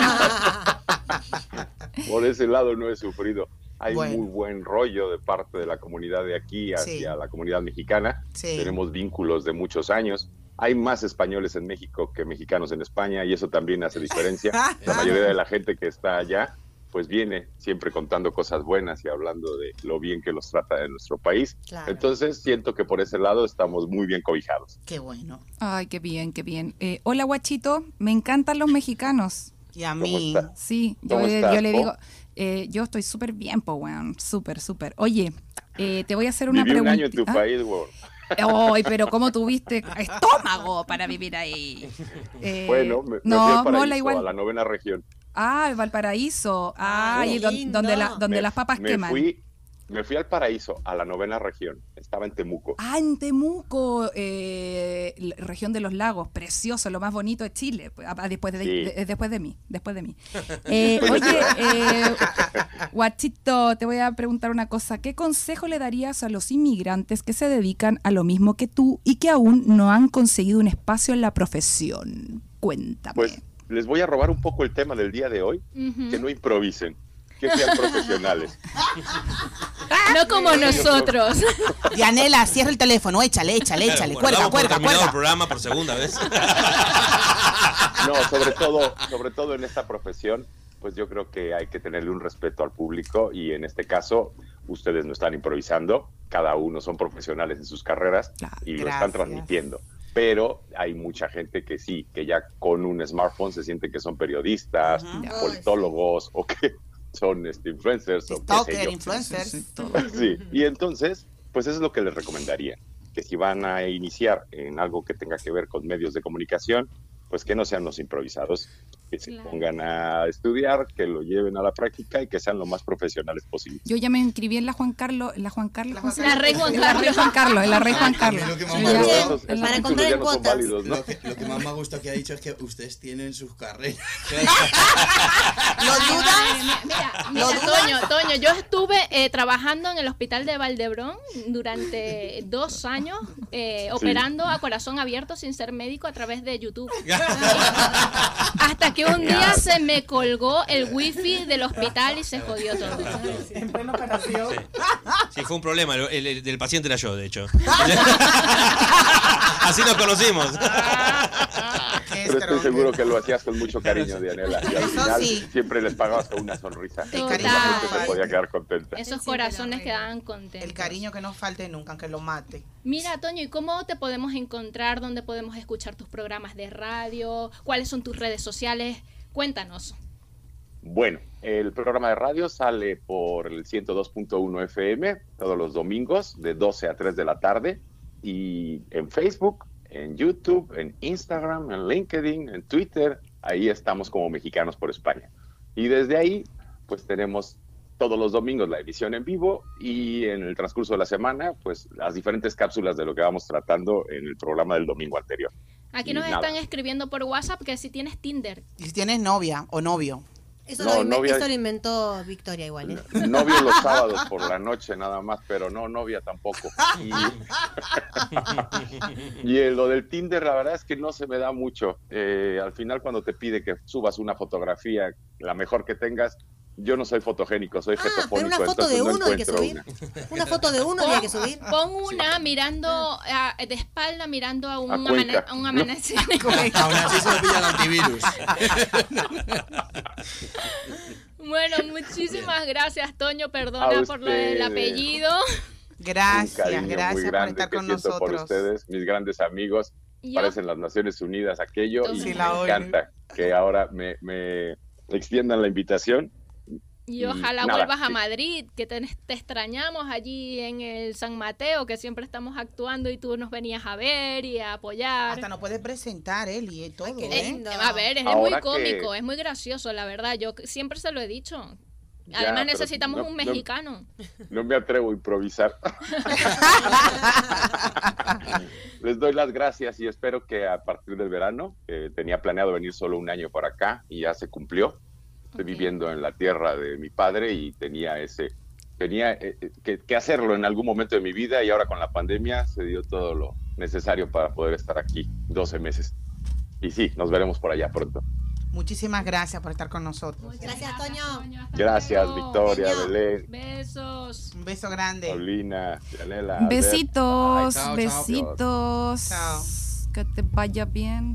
Por ese lado no he sufrido. Hay Bueno. muy buen rollo de parte de la comunidad de aquí hacia Sí. la comunidad mexicana. Sí. Tenemos vínculos de muchos años. Hay más españoles en México que mexicanos en España y eso también hace diferencia. La mayoría de la gente que está allá pues viene siempre contando cosas buenas y hablando de lo bien que los trata en nuestro país. Claro. Entonces siento que por ese lado estamos muy bien cobijados. Qué bueno. Ay, qué bien, qué bien. Eh, hola, guachito, me encantan los mexicanos. Y a ¿Cómo mí... está? Sí, yo, ¿Cómo le- estás, yo le Po? digo, eh, yo estoy súper bien, po, weón, súper, súper. Oye, eh, te voy a hacer una Viví un pregunta. año en tu país, güey. Ay, pero ¿cómo tuviste estómago para vivir ahí? Eh, Bueno, me, me no, fui al paraíso, mola igual. a la novena región. Ah, Valparaíso. Ah, Ay, y don- lindo. donde, la- donde Me- las papas me queman. Fui, me fui al paraíso, a la novena región. Estaba en Temuco. Ah, en Temuco, eh, la región de los lagos, precioso, lo más bonito de Chile, pues, ah, después de, Sí. de- después de mí, después de mí. Eh, oye, eh, Guachito, te voy a preguntar una cosa, ¿qué consejo le darías a los inmigrantes que se dedican a lo mismo que tú y que aún no han conseguido un espacio en la profesión? Cuéntame. Pues les voy a robar un poco el tema del día de hoy, Ujú. que no improvisen, que sean profesionales. No como nosotros. Dianela, cierra el teléfono, échale, échale, Claro, échale, bueno, cuelga, damos por cuelga, terminado el cuelga. programa por segunda vez. No, sobre todo, sobre todo en esta profesión, pues yo creo que hay que tenerle un respeto al público y en este caso ustedes no están improvisando, cada uno son profesionales en sus carreras Claro, y lo gracias. están transmitiendo. Pero hay mucha gente que sí, que ya con un smartphone se siente que son periodistas, Ujú. politólogos o que son este, influencers o qué sé Stalker, yo. influencers. Sí, y entonces, pues eso es lo que les recomendaría, que si van a iniciar en algo que tenga que ver con medios de comunicación, pues que no sean los improvisados, que se Claro. pongan a estudiar, que lo lleven a la práctica y que sean lo más profesionales posible. Yo ya me inscribí en la Juan Carlos, en la Juan Carlos, La ¿cómo se La llama? Rey Juan En la Rey Juan Carlos, en la Rey Juan Carlos. Lo que más Sí, me ya. gusta- esos, esos para títulos encontrar ya en no son cuotas. válidos, ¿no? Lo que, lo que más me ha gustado que ha dicho es que ustedes tienen sus carreras. ¿Lo dudas? Ay, mi- Mira, mira, Toño, Toño, yo estuve eh, trabajando en el hospital de Valdebrón durante dos años, eh, operando a corazón abierto sin ser médico a través de YouTube. Hasta que un día se me colgó el wifi del hospital y se jodió todo. En plena operación. Sí, fue un problema. El, el del paciente era yo, de hecho. Así nos conocimos. Qué Pero estoy stronger. seguro que lo hacías con mucho cariño, Dianela. Y al Eso final sí. siempre les pagabas con una sonrisa. El Y cariño la que gente nos se podía falta. quedar contenta. Esos Siempre corazones la quedaban contentos. El cariño que no falte nunca, aunque lo mate. Mira, Toño, ¿y cómo te podemos encontrar? ¿Dónde podemos escuchar tus programas de radio? ¿Cuáles son tus redes sociales? Cuéntanos. Bueno, el programa de radio sale por el ciento dos punto uno F M todos los domingos de doce a tres de la tarde y en Facebook, en YouTube, en Instagram, en LinkedIn, en Twitter, ahí estamos como Mexicanos por España. Y desde ahí, pues tenemos todos los domingos la emisión en vivo y en el transcurso de la semana, pues las diferentes cápsulas de lo que vamos tratando en el programa del domingo anterior. Aquí Y nos nada. están escribiendo por WhatsApp que si tienes Tinder. Y si tienes novia o novio. Eso, No, lo, inven- novia- eso lo inventó Victoria igual, ¿eh? Novio los sábados por la noche nada más, pero no novia tampoco. Y, y en lo del Tinder, la verdad es que no se me da mucho. Eh, al final, cuando te pide que subas una fotografía, la mejor que tengas, yo no soy fotogénico, soy Ah, pero getofónico, una foto de entonces no uno hay que encuentro subir. una. Una foto de uno había que subir. Pon una mirando a- de espalda, mirando a un, A amane- Cuenca. a un amanecer. Aún así se lo pilla el antivirus. Bueno, muchísimas gracias, Toño. Perdona A por lo del ustedes. apellido. Un Gracias, cariño muy gracias por grande estar que con siento por nosotros. ustedes, mis grandes amigos. Yo- Parecen las Naciones Unidas aquello y Sí, me la oye. encanta que ahora me, me extiendan la invitación. Y ojalá Nada, vuelvas a sí. Madrid, que te, te extrañamos allí en el San Mateo, que siempre estamos actuando y tú nos venías a ver y a apoyar. Hasta nos puedes presentar, Eli, y todo, Ay, qué ¿eh? lindo. A ver, es Ahora muy que- cómico, es muy gracioso, la verdad. Yo siempre se lo he dicho. Ya, Además pero necesitamos no- un no- mexicano. No me atrevo a improvisar. Les doy las gracias y espero que a partir del verano, eh, tenía planeado venir solo un año para acá y ya se cumplió. Estoy Ok. viviendo en la tierra de mi padre y tenía ese, tenía eh, eh, que, que hacerlo en algún momento de mi vida, y ahora con la pandemia se dio todo lo necesario para poder estar aquí doce meses. Y sí, nos veremos por allá pronto. Muchísimas gracias por estar con nosotros. Gracias, Toño. Hasta Gracias, luego. Victoria, Toño. Belén, Besos. Un beso grande. Paulina, Yanela. Albert. Besitos, Ay, chao, chao. besitos. Chao. Que te vaya bien.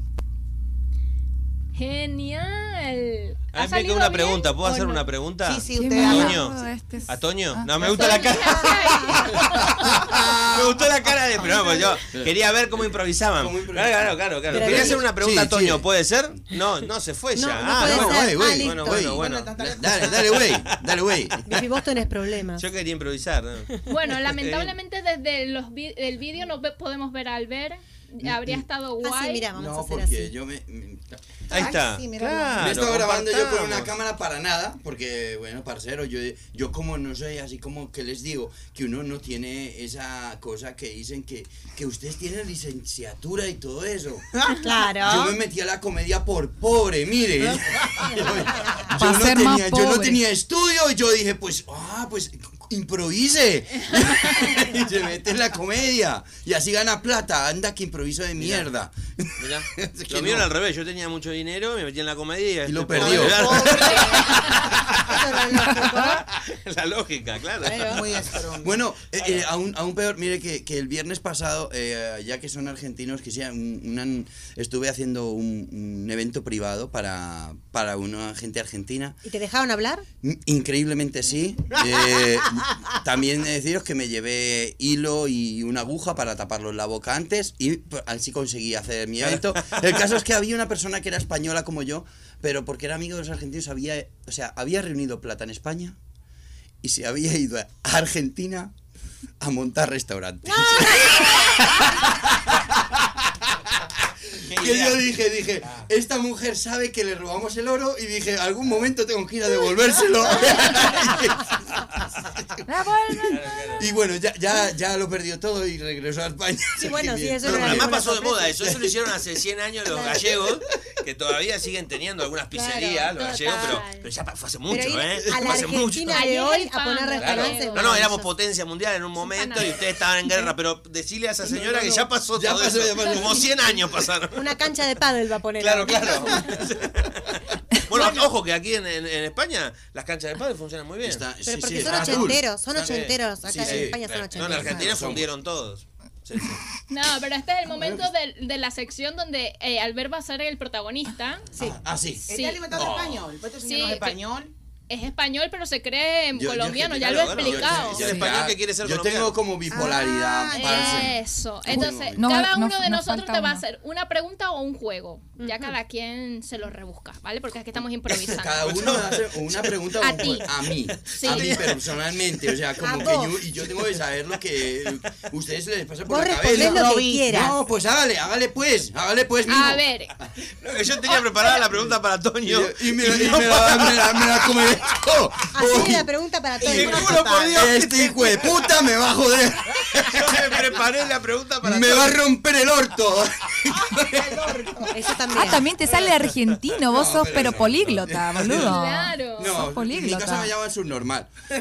Genial. A ¿Ha mí me salido queda una bien pregunta. ¿Puedo o hacer no? una pregunta? Sí, sí, Qué usted malo haga. Toño. este es- ¿A Toño? Ah. No, me gusta la cara. Ay, Me gustó la cara de. Pero no, pues yo quería ver cómo improvisaban. ¿Cómo improvisaban? Claro, claro, claro. Pero Quería no- hacer una pregunta Sí, a Toño, sí. ¿puede ser? No, no se fue No, ya. no ah, puede no, ser. güey, güey. Ah, listo. Bueno, bueno, bueno. Dale, dale, güey. Dale, güey. Baby, vos tenés problemas. Yo quería improvisar. ¿no? Bueno, lamentablemente desde los vi- el vídeo no ve- podemos ver a Albert. Habría estado guay. Ah, sí, mira, vamos a No, hacer porque así. yo me... me- Ahí Ay, está. sí, mira, Claro, me estaba grabando yo con una compartamos. cámara para nada, porque, bueno, parcero, yo, yo como no soy así como que les digo, que uno no tiene esa cosa que dicen que, que ustedes tienen licenciatura y todo eso. Claro. Yo me metí a la comedia por pobre, mire. yo, yo Pa' no ser más tenía, yo no pobre. tenía estudio y yo dije, pues, ah, pues improvise. Y se mete en la comedia. Y así gana plata. Anda que improviso de mierda. Mirá, Es que lo mío no. era al revés. Yo tenía mucho dinero, me metí en la comedia Y lo este, perdió. La lógica, claro. Muy strong. Bueno, eh, eh, aún, aún peor, mire que, que el viernes pasado, eh, ya que son argentinos, que sea, un- una- estuve haciendo un, un evento privado para, para una gente argentina. ¿Y te dejaron hablar? Mm, Increíblemente sí. Eh, también deciros que me llevé hilo y una aguja para taparlos la boca antes y p- así conseguí hacer mi evento. El caso es que había una persona que era española como yo, pero porque era amigo de los argentinos, había, o sea, había reunido plata en España y se había ido a Argentina a montar restaurantes. Que yo dije, dije, esta mujer sabe que le robamos el oro y dije, algún momento tengo que ir a devolvérselo. Y bueno, ya, ya, ya lo perdió todo y regresó a España. Sí, bueno, sí, eso Pero era además una pasó de sorpresa. moda eso. Eso lo hicieron hace cien años los gallegos, que todavía siguen teniendo algunas pizzerías, Claro, los gallegos, pero, total. pero ya pa- fue hace mucho, Pero ir ¿eh? a Fue la hace mucho. Argentina Ahí de es hoy el a pan, poner claro. restaurantes. No, no, éramos maravilloso. potencia mundial en un momento Empanadas. y ustedes estaban en guerra, pero decirle a esa señora que ya pasó Ya todo pasó, eso. ya pasó. Como cien años pasaron. Una cancha de pádel va a poner. Claro, ahora. claro. Bueno, ojo que aquí en, en- en España las canchas de pádel funcionan muy bien. Está- Pero sí, porque sí, son está cool. ochenteros, son Está- ochenteros. Acá sí, en sí. España son No, en ochenteros. Argentina Somos. fundieron todos. Sí, sí. No, pero este es el momento de, de la sección donde eh, Albert va a ser el protagonista. Sí. Ah, ah, sí. Sí. ¿Está alimentando español? ¿Puede Sí, enseñarnos que- español? Es español, pero se cree Yo- yo colombiano, que- ya claro, lo he bueno, yo- explicado. yo- yo- el español que quiere ser Yo colombiano. tengo como bipolaridad. Ah, parce. Eso. Entonces, No, cada no- uno de nos nosotros falta te va a uno. hacer una pregunta o un juego. Ya cada quien se lo rebusca, ¿vale? Porque aquí estamos improvisando. Cada uno me hace una pregunta A un- ti. a mí, Sí. a mí personalmente, o sea, A como que vos. yo, y yo tengo que saber lo que ustedes les pasa por Vos la respondés cabeza. lo que Robin. quieras. No, pues hágale, hágale pues, hágale pues, mijo. A ver, No, que yo tenía preparada la pregunta para Y, Toño. y me, y me la, me la, me la comeré. Así es la pregunta para todos. Te juro por Dios que Este hijo de puta me va a joder. yo me preparé la pregunta para Me Toño. va a romper el orto. Eso también. Ah, también te sale argentino, vos No, sos pero pero no. políglota, boludo. Claro. Sos No, en mi políglota. casa me llaman subnormal. Que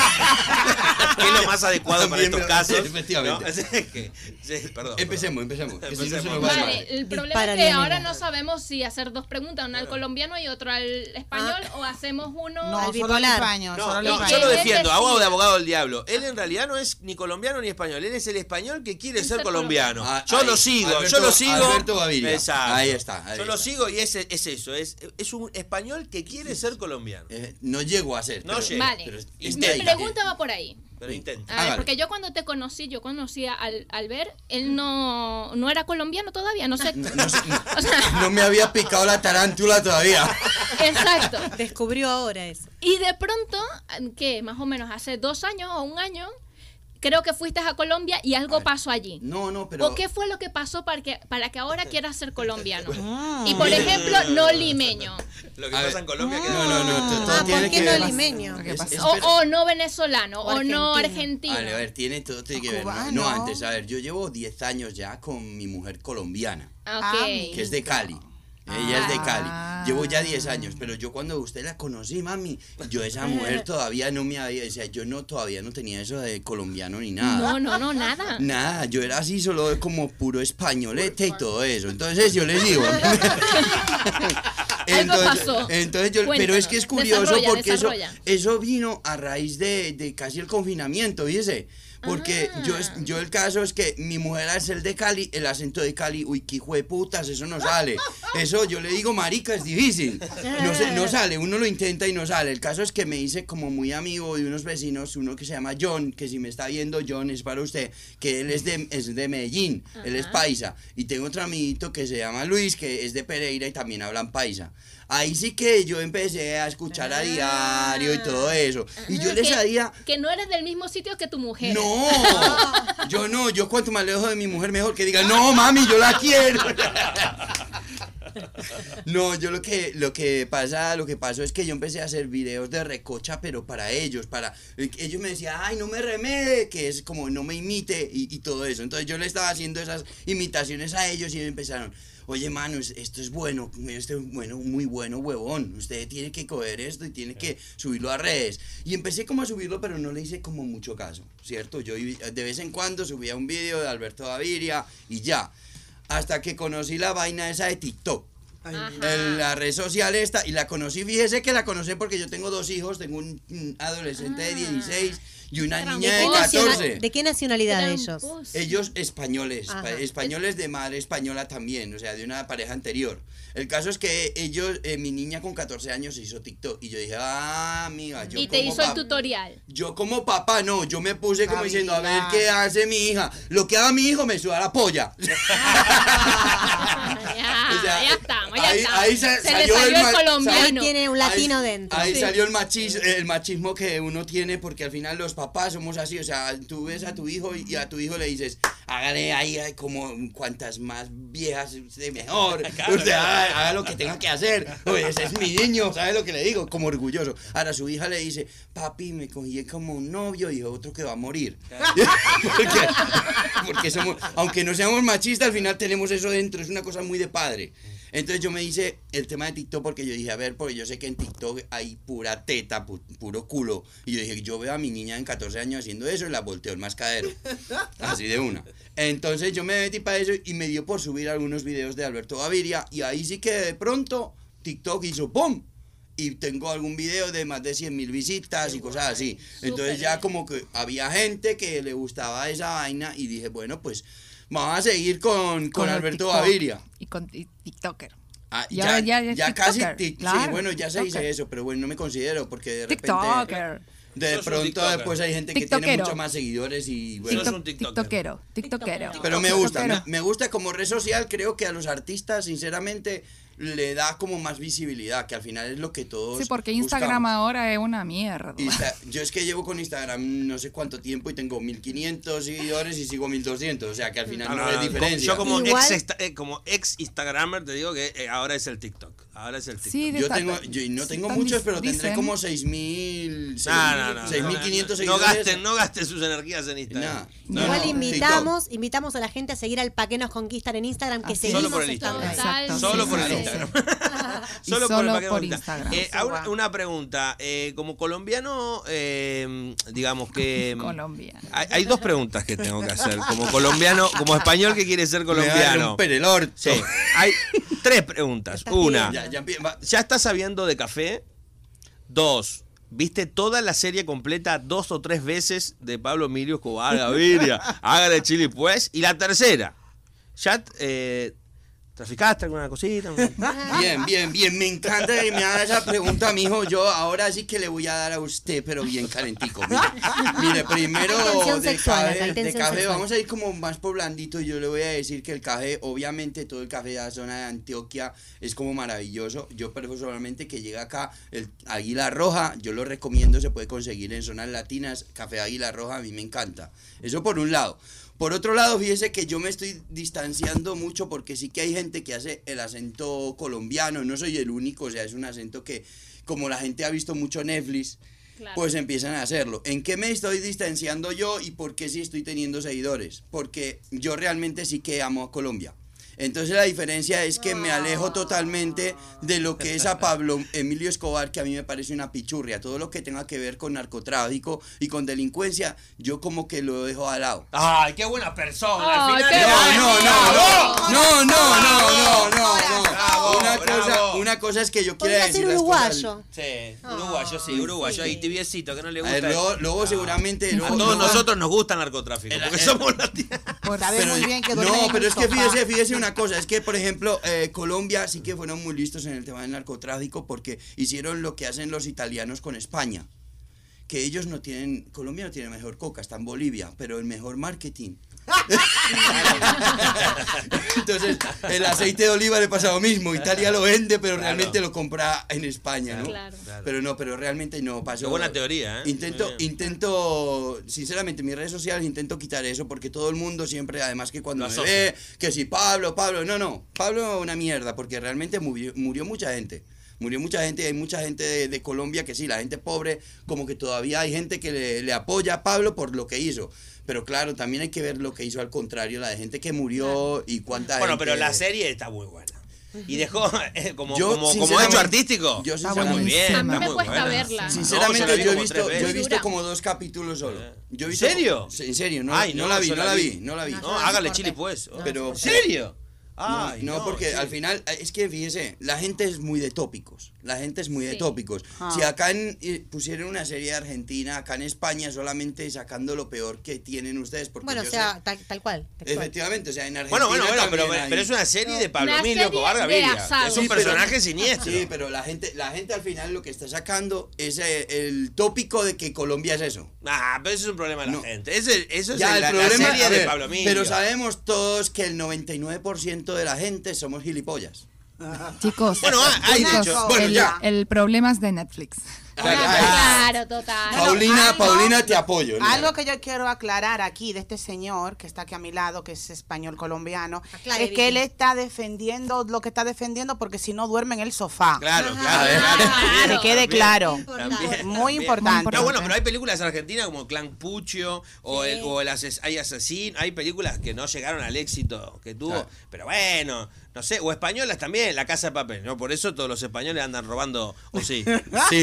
es lo más adecuado para También estos me- casos. efectivamente. ¿no? Es que- sí, perdón. Empecemos, empecemos. Que si no se Empecemos. nos va de Vale, madre. el problema Dispara, es que nena. ahora no sabemos si hacer dos preguntas, una al colombiano y otra al español, o hacemos uno No, Al solo el bipolar. español. No, solo el no, español. yo lo Él defiendo, hago decide. de abogado del diablo. Él en realidad no es ni colombiano ni español, él es el español que quiere ser ser colombiano. colombiano. Yo Ah, lo ahí, sigo, Alberto- yo lo sigo. Alberto Gaviria. Exacto. Ahí está, ahí yo lo está. sigo y es, es eso, es, es un español que quiere ser colombiano. Eh, no llego a ser. No pero- llega. Vale. pero Mi está ahí. pregunta va por ahí. Pero intenta. A ver, Hágale. porque yo cuando te conocí, yo conocía al, al ver, él no, no era colombiano todavía, no sé. No, sé, no- O sea, no me había picado la tarántula todavía. exacto. Descubrió ahora eso. Y de pronto, ¿qué? Más o menos hace dos años o un año, creo que fuiste a Colombia y algo ver. pasó allí. No, no, pero... ¿O qué fue lo que pasó para que, para que ahora quieras ser colombiano? Y por ejemplo, no limeño. Lo que A pasa ver. en Colombia que No, no, no, to- todo Ah, tiene ¿por qué que no ver... limeño? ¿Qué Es- pasó? es- O, pero- o no venezolano, o, O no argentino. argentino. Vale, a ver, tiene todo tiene que ver. No, cubano. no, antes, a ver, yo llevo diez años ya con mi mujer colombiana, Ah, ok. que es de Cali. Ella es de Cali. Ah. Llevo ya diez años, pero yo cuando usted la conocí, mami, yo esa mujer todavía no me había, o sea, yo no todavía no tenía eso de colombiano ni nada. No, no, no, nada. Nada, yo era así solo como puro españolete y todo eso. Entonces yo les digo. pasó. entonces yo, pero Cuéntanos, es que es curioso desarrolla, porque eso, desarrolla. eso vino a raíz de, de casi el confinamiento, ¿viste? Porque Ah. yo, es- yo el caso es que mi mujer es el de Cali, el acento de Cali, uy, qué hijo de putas, eso no sale. Eso yo le digo, marica, es difícil. No, se- no sale, uno lo intenta y no sale. El caso es que me hice como muy amigo de unos vecinos, uno que se llama John, que si me está viendo, John, es para usted, que él es de, es de Medellín, él es paisa. Y tengo otro amiguito que se llama Luis, que es de Pereira y también hablan paisa. Ahí sí que yo empecé a escuchar a diario y todo eso. Y yo les que, haría... que no eres del mismo sitio que tu mujer. No, yo no, yo cuanto más lejos de mi mujer mejor que diga, no mami, yo la quiero. No, yo lo que lo que pasa, lo que pasó es que yo empecé a hacer videos de recocha, pero para ellos, para ellos me decían, ay, no me remede, que es como no me imite y, y todo eso. Entonces yo le estaba haciendo esas imitaciones a ellos y ellos empezaron, oye, mano, es- esto es bueno, esto es bueno, muy bueno, huevón. Usted tiene que coger esto y tiene que subirlo a redes. Y empecé como a subirlo, pero no le hice como mucho caso, ¿cierto? Yo de vez en cuando subía un video de Alberto Gaviria y ya. Hasta que conocí la vaina esa de TikTok. Ajá. En la red social esta, y la conocí, fíjese que la conocí porque yo tengo dos hijos, tengo un, un adolescente de dieciséis y una Tramposo. niña ¿De de qué, naciona- catorce. ¿De qué nacionalidad ellos? Tramposo. Ellos españoles, Ajá. pa- españoles de madre española también, o sea, de una pareja anterior. El caso es que ellos, eh, mi niña con catorce años se hizo TikTok y yo dije, ah, amiga, yo Y te como hizo el pap- tutorial. yo como papá, no, yo me puse como diciendo, a ver Gaviria. qué hace mi hija. Lo que haga mi hijo me suda la polla. ya, O sea, ya estamos, ya ahí- estamos. ahí sa- se salió le el salió el, ma- colombiano. Ahí tiene un latino ahí, dentro. Ahí Sí. salió el machismo, el machismo que uno tiene, porque al final los papás somos así, o sea, tú ves a tu hijo y a tu hijo le dices, hágale ahí ay, como cuantas más viejas esté mejor, usted haga, haga lo que tenga que hacer, oye, ese es mi niño, ¿sabes lo que le digo? Como orgulloso. Ahora su hija le dice, papi, me cogí como un novio y otro que va a morir. porque, porque somos, aunque no seamos machistas, al final tenemos eso dentro, es una cosa muy de padre. Entonces yo me hice el tema de TikTok porque yo dije, a ver, porque yo sé que en TikTok hay pura teta, pu- puro culo. Y yo dije, yo veo a mi niña en catorce años haciendo eso y la volteo el mascadero. Así de una. Entonces yo me metí para eso y me dio por subir algunos videos de Alberto Gaviria. Y ahí sí que de pronto TikTok hizo ¡pum! Y tengo algún video de más de cien mil visitas y cosas así. Entonces Súper ya bien. como que había gente que le gustaba esa vaina y dije, bueno, pues vamos a seguir con, con el Alberto TikTok. Gaviria. Y con y TikToker. Ah, Y ya, ahora ya, ya- ya es casi, TikToker, tic- sí, claro, bueno, ya se dice TikToker. eso, pero bueno, no me considero porque de repente, TikToker. de Sos un pronto TikToker. después hay gente que tiene TikTokero. mucho más seguidores y bueno, Sos Tiktok- un TikToker. TikTokero. TikTokero. pero me gusta, me, TikTokero. me gusta como red social, creo que a los artistas sinceramente le da como más visibilidad, que al final es lo que todos Sí, porque Instagram buscamos. ahora es una mierda. Insta- yo es que llevo con Instagram no sé cuánto tiempo y tengo mil quinientos seguidores y sigo mil doscientos, o sea que al final No, no, no, hay no, diferencia. Yo como Igual- ex, esta- eh, como ex Instagramer te digo que eh, ahora es el TikTok. Ahora es el TikTok. Sí, de Yo esta- tengo, yo no sí, tengo tan muchos, dis- pero tendré dicen- como seis mil, No, no, no, seis mil no, quinientos no, no seguidores. gasten, no gasten sus energías en Instagram. No, Igual no, invitamos, invitamos a la gente a seguir al Pa' que nos conquistan en Instagram, que Así seguimos Solo por el estando Instagram. ahí. Exacto. Solo sí, por el sí, sí. Instagram. Y Solo, solo por, el por paquete. Instagram. Eh, ahora, una pregunta. eh, como colombiano, eh, digamos que. Colombia. Hay, hay dos preguntas que tengo que hacer. Como colombiano, como español que quiere ser Me va a colombiano. romper el orto. Sí. Hay tres preguntas. Estás Una, Ya, ya empie- va- ¿ya estás sabiendo de café? Dos, ¿viste toda la serie completa dos o tres veces de Pablo Emilio Escobar Gaviria? Hágale chili pues. Y la tercera, ¿ya eh, ¿Traficaste alguna cosita? Bien, bien, bien. Me encanta que me haga esa pregunta, mijo. Yo ahora sí que le voy a dar a usted, pero bien calentico. Mire, mire primero Hay tensión de sexual, café, hay tensión de café sexual. vamos a ir como más por blandito. Yo le voy a decir que el café, obviamente todo el café de la zona de Antioquia es como maravilloso. Yo personalmente que llega acá el Águila Roja, yo lo recomiendo, se puede conseguir en zonas latinas. Café Águila Roja a mí me encanta. Eso por un lado. Por otro lado, fíjese que yo me estoy distanciando mucho porque sí que hay gente que hace el acento colombiano, no soy el único, o sea, es un acento que como la gente ha visto mucho Netflix, Claro. pues empiezan a hacerlo. ¿En qué me estoy distanciando yo y por qué sí estoy teniendo seguidores? Porque yo realmente sí que amo a Colombia. Entonces la diferencia es que me alejo totalmente de lo que es a Pablo Emilio Escobar, que a mí me parece una pichurria. Todo lo que tenga que ver con narcotráfico y con delincuencia, yo como que lo dejo al lado. ¡Ay, qué buena persona! Ay, Al final. qué No, no, no, no, no, no, no, no, no. Bravo, Una bravo. cosa, una cosa es que yo quiera Podría decir ser las uruguayo. Sí, uruguayo, sí, uruguayo. sí. Y tibiecito, que no le cosas. gusta. A ver, luego, luego seguramente... A luego- todos luego- nosotros nos gusta el narcotráfico, El- porque el- somos latinos. Sabe muy bien que duerme No, en pero un es que sofá. fíjese, fíjese una cosa, es que por ejemplo eh, Colombia sí que fueron muy listos en el tema del narcotráfico porque hicieron lo que hacen los italianos con España, que ellos no tienen, Colombia no tiene mejor coca, está en Bolivia, pero el mejor marketing. Entonces, el aceite de oliva le pasa lo mismo, Italia lo vende, pero Claro. realmente lo compra en España, ¿no? Claro. Claro. Pero no, pero realmente no pasó. Qué buena teoría, ¿eh? Intento, Muy bien. intento, sinceramente, en mis redes sociales intento quitar eso porque todo el mundo siempre, además que cuando Lo me asocia. ve, que si Pablo, Pablo, no, no, Pablo una mierda porque realmente murió, murió mucha gente. Murió mucha gente, hay mucha gente de, de Colombia que sí, la gente pobre, como que todavía hay gente que le, le apoya a Pablo por lo que hizo. Pero claro, también hay que ver lo que hizo al contrario, la de gente que murió y cuánta Bueno, gente... pero la serie está muy buena. Y dejó, eh, como, Yo, como, como sinceramente, hecho artístico, yo está muy sinceramente- bien. A mí está me muy cuesta buena. verla. No, Sinceramente, yo la vi yo he como visto, tres yo he veces. visto Dura. como dos capítulos solo. Yo he ¿En visto serio? Sí, en serio, no, Ay, no, no, la vi, yo no la la vi. vi, no la vi. No, No, hágale chili pues. Pero- ¿En serio? No, Ay, no, porque sí. al final, es que fíjese, la gente es muy de tópicos. La gente es muy de Sí. tópicos. Ah. Si acá en, eh, pusieron una serie de Argentina, acá en España, solamente sacando lo peor que tienen ustedes. Porque Bueno, o yo sea, sé- tal, tal cual. textual. efectivamente, o sea, en Argentina. Bueno, bueno, bueno, pero, también hay- pero es una serie de Pablo Una Emilio serie Escobar de Gaviria. asado. Es un Sí, pero- personaje siniestro. Sí, pero la gente, la gente al final lo que está sacando es eh, el tópico de que Colombia es eso. Ah, pero eso es un problema de la No. gente. Ese- eso es Ya, la, el la problema, serie a de ver, Pablo Emilio. pero sabemos todos que el noventa y nueve por ciento de la gente somos gilipollas. Chicos, Bueno, ah, hay chicos, dicho- bueno, el, ya. el problema es de Netflix. Claro, total. Paulina, algo- Paulina, te apoyo. ¿no? Algo que yo quiero aclarar aquí de este señor que está aquí a mi lado, que es español colombiano, Aclare, es que él Vicky. está defendiendo lo que está defendiendo porque si no duerme en el sofá. Claro, Ajá. claro, A ver. claro. Que También, quede también. claro. Importante. También, Muy también. importante. No, bueno, pero hay películas argentinas como Clan Pucho o, Sí. el, o el ases- hay Asesino. Hay películas que no llegaron al éxito que tuvo. Claro. Pero bueno, no sé. O españolas también, La Casa de Papel. ¿No? Por eso todos los españoles andan robando. ¿O sí? Sí.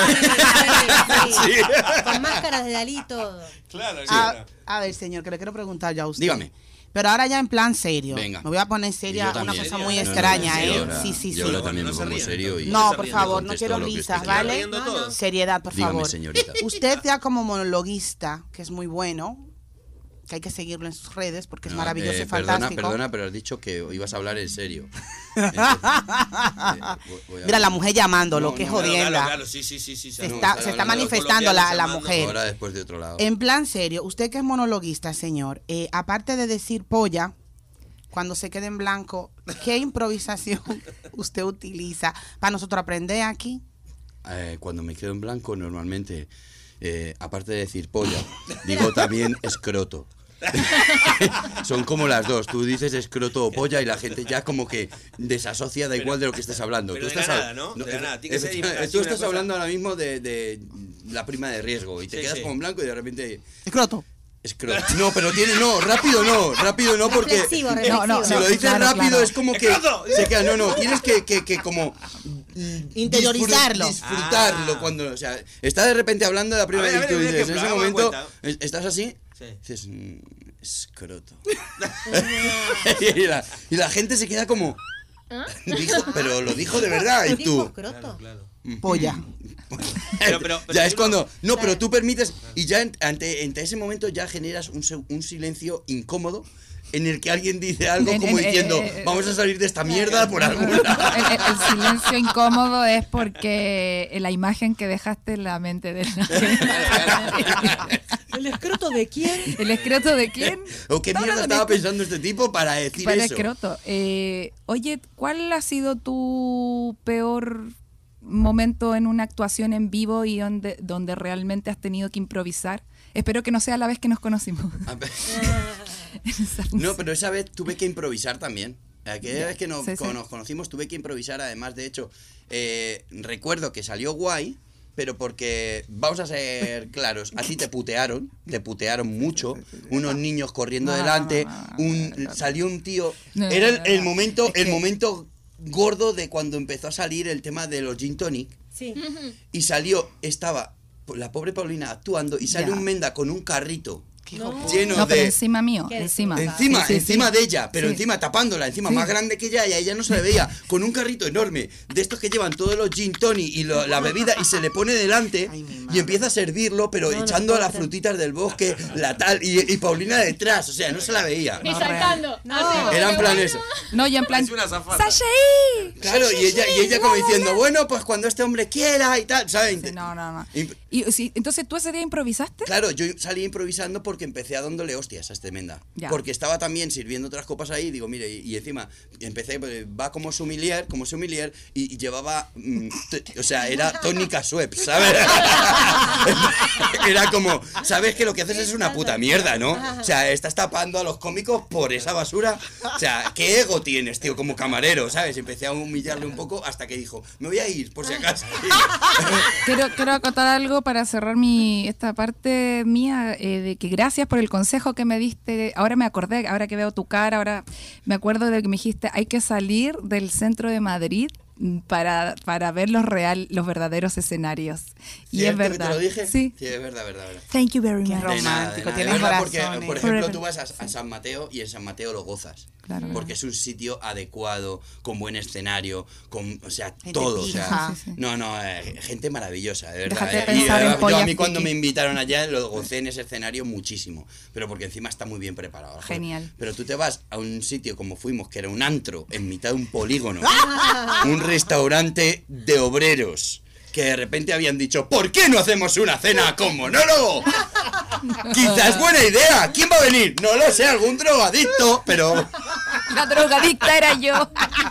Sí, sí. Con máscaras de Dalí y todo. Claro, A, a ver, señor, que le quiero preguntar ya a usted. Dígame. Pero ahora ya en plan serio. Venga. Me voy a poner Y seria, yo una también. cosa muy No, no, extraña, no, ¿eh? sí, ahora- Sí, sí, sí. yo ahora también No me se pongo rían serio tanto. y... No, se por ríen, favor, no contesto quiero lo que risas, usted ¿vale? Riendo todos. Seriedad, por Dígame, favor. señorita. Usted ya como monologuista, que es muy bueno, que hay que seguirlo en sus redes porque es No, maravilloso eh, y perdona, fantástico. perdona, pero has dicho que ibas a hablar en serio. Entonces, eh, voy- voy a- Mira, la mujer llamándolo, No, qué no, Claro, jodienda. claro, claro, sí, sí, sí, sí. Se No, está, estar se está hablando manifestando la, la colombianos mujer. Ahora después de otro lado. En plan serio, usted que es monologuista, señor, eh, aparte de decir polla, cuando se quede en blanco, ¿qué improvisación usted utiliza para nosotros aprender aquí? Eh, cuando me quedo en blanco, normalmente, eh, aparte de decir polla, digo también escroto. Son como las dos. Tú dices escroto o polla y la gente ya como que desasocia, da igual de lo que estés hablando. pero tú de la estás nada, ¿no? De la nada, tiene que ser efectivamente, así tú una estás cosa- hablando ahora mismo de, de la prima de riesgo y te Sí, quedas sí. como en blanco y de repente Escroto. escroto. No, pero tiene no, rápido no, rápido no porque Reflexivo, No, reflexivo. no, si lo dices Claro, rápido claro. es como que ¡Escroto! se queda, no, no, tienes que, que, que como mm, Interiorizarlo. disfrut- disfrutarlo Ah. cuando, o sea, está de repente hablando de la prima A ver, y a ver, tú un dices, en ejemplo, ese hagamos momento cuenta. es- estás así, Sí. dices mm, escroto. y, la, y la gente se queda como dijo, pero lo dijo de verdad y ¿Dijo tú escroto? Claro. Polla. Pero- pero- pero ya si es uno- cuando no, pero tú permites y ya en- ante, ante ese momento ya generas un, se- un silencio incómodo en el que alguien dice algo En- como en- diciendo, eh, eh, vamos a salir de esta mierda por algún lado. El, el- el silencio incómodo es porque la imagen que dejaste en la mente de la ¿El escroto de quién? ¿El escroto de quién? ¿O qué Está mierda hablando estaba de- pensando este tipo para decir Para eso? escroto. Eh, oye, ¿cuál ha sido tu peor momento en una actuación en vivo y donde, donde realmente has tenido que improvisar? Espero que no sea la vez que nos conocimos. A ver. En esa No, función. pero esa vez tuve que improvisar también. Aquella vez que nos, sí, sí. nos conocimos tuve que improvisar, además, de hecho, eh, recuerdo que salió guay, pero porque, vamos a ser claros, a ti te putearon, te putearon mucho, unos niños corriendo No, no, delante, no, no, no, un, no, no. salió un tío, No, era el, no, el no. momento, Es el que- momento gordo de cuando empezó a salir el tema de los gin tonic, Sí. y salió, estaba la pobre Paulina actuando, y salió Ya. un menda con un carrito No. lleno No, pero de... encima mío, ¿Qué encima. Encima, Sí, sí, encima sí. de ella, pero Sí. encima tapándola, encima Sí. más grande que ella, y a ella no se le veía, con un carrito enorme, de estos que llevan todos los gin tonic y lo- la bebida, y se le pone delante, Ay, mi y madre. empieza a servirlo, pero No, no echando puedo las creer. frutitas del bosque, la tal, y, y Paulina detrás, o sea, no se la veía. Y saltando. No. así, Era en qué plan bueno. eso. No, ya en plan. Es una azafata. ¡Sashay! Claro, y ella, y ella como diciendo, bueno, pues cuando este hombre quiera y tal, ¿sabes? Sí, no, no, no. Imp- Y, sí, entonces, ¿tú ese día improvisaste? Claro, yo salí improvisando porque empecé a dándole hostias a este menda. Ya. Porque estaba también sirviendo otras copas ahí, digo, mire, y, y encima empecé, pues, va como sommelier, como sommelier, y, y llevaba, mm, t- o sea, era tónica Schweppes, ¿sabes? Era como, sabes que lo que haces es una puta mierda, ¿no? O sea, estás tapando a los cómicos por esa basura. O sea, ¿qué ego tienes, tío, como camarero, ¿sabes? Empecé a humillarle un poco hasta que dijo, me voy a ir, por si acaso. Quiero, quiero acotar algo para cerrar mi esta parte mía, eh, de que gracias por el consejo que me diste. Ahora me acordé, ahora que veo tu cara, ahora me acuerdo de que me dijiste, hay que salir del centro de Madrid mm, para, para ver los real, los verdaderos escenarios. Y es ¿Cierto que verdad. te lo dije? Sí. Sí, es verdad, verdad, verdad. Thank you very Qué much. De nada, de romántico, nada, tienes de verdad, porque, corazones. por ejemplo, Forever. tú vas a, a San Mateo y en San Mateo lo gozas. Claro, Porque es un sitio adecuado, con buen escenario, con, o sea, Gente todo. O sea, pija. Sí, sí, sí. No, no, eh, gente maravillosa, de verdad. Déjate eh. pensar Y, en eh, yo a pollas mí cuando piqui. me invitaron allá lo gocé en ese escenario muchísimo, pero porque encima está muy bien preparado. joder. Genial. Pero tú te vas a un sitio como fuimos, que era un antro en mitad de un polígono, un restaurante de obreros, que de repente habían dicho, ¿por qué no hacemos una cena con monólogo? Quizás buena idea. ¿Quién va a venir? No lo sé, algún drogadicto, pero... La drogadicta era yo.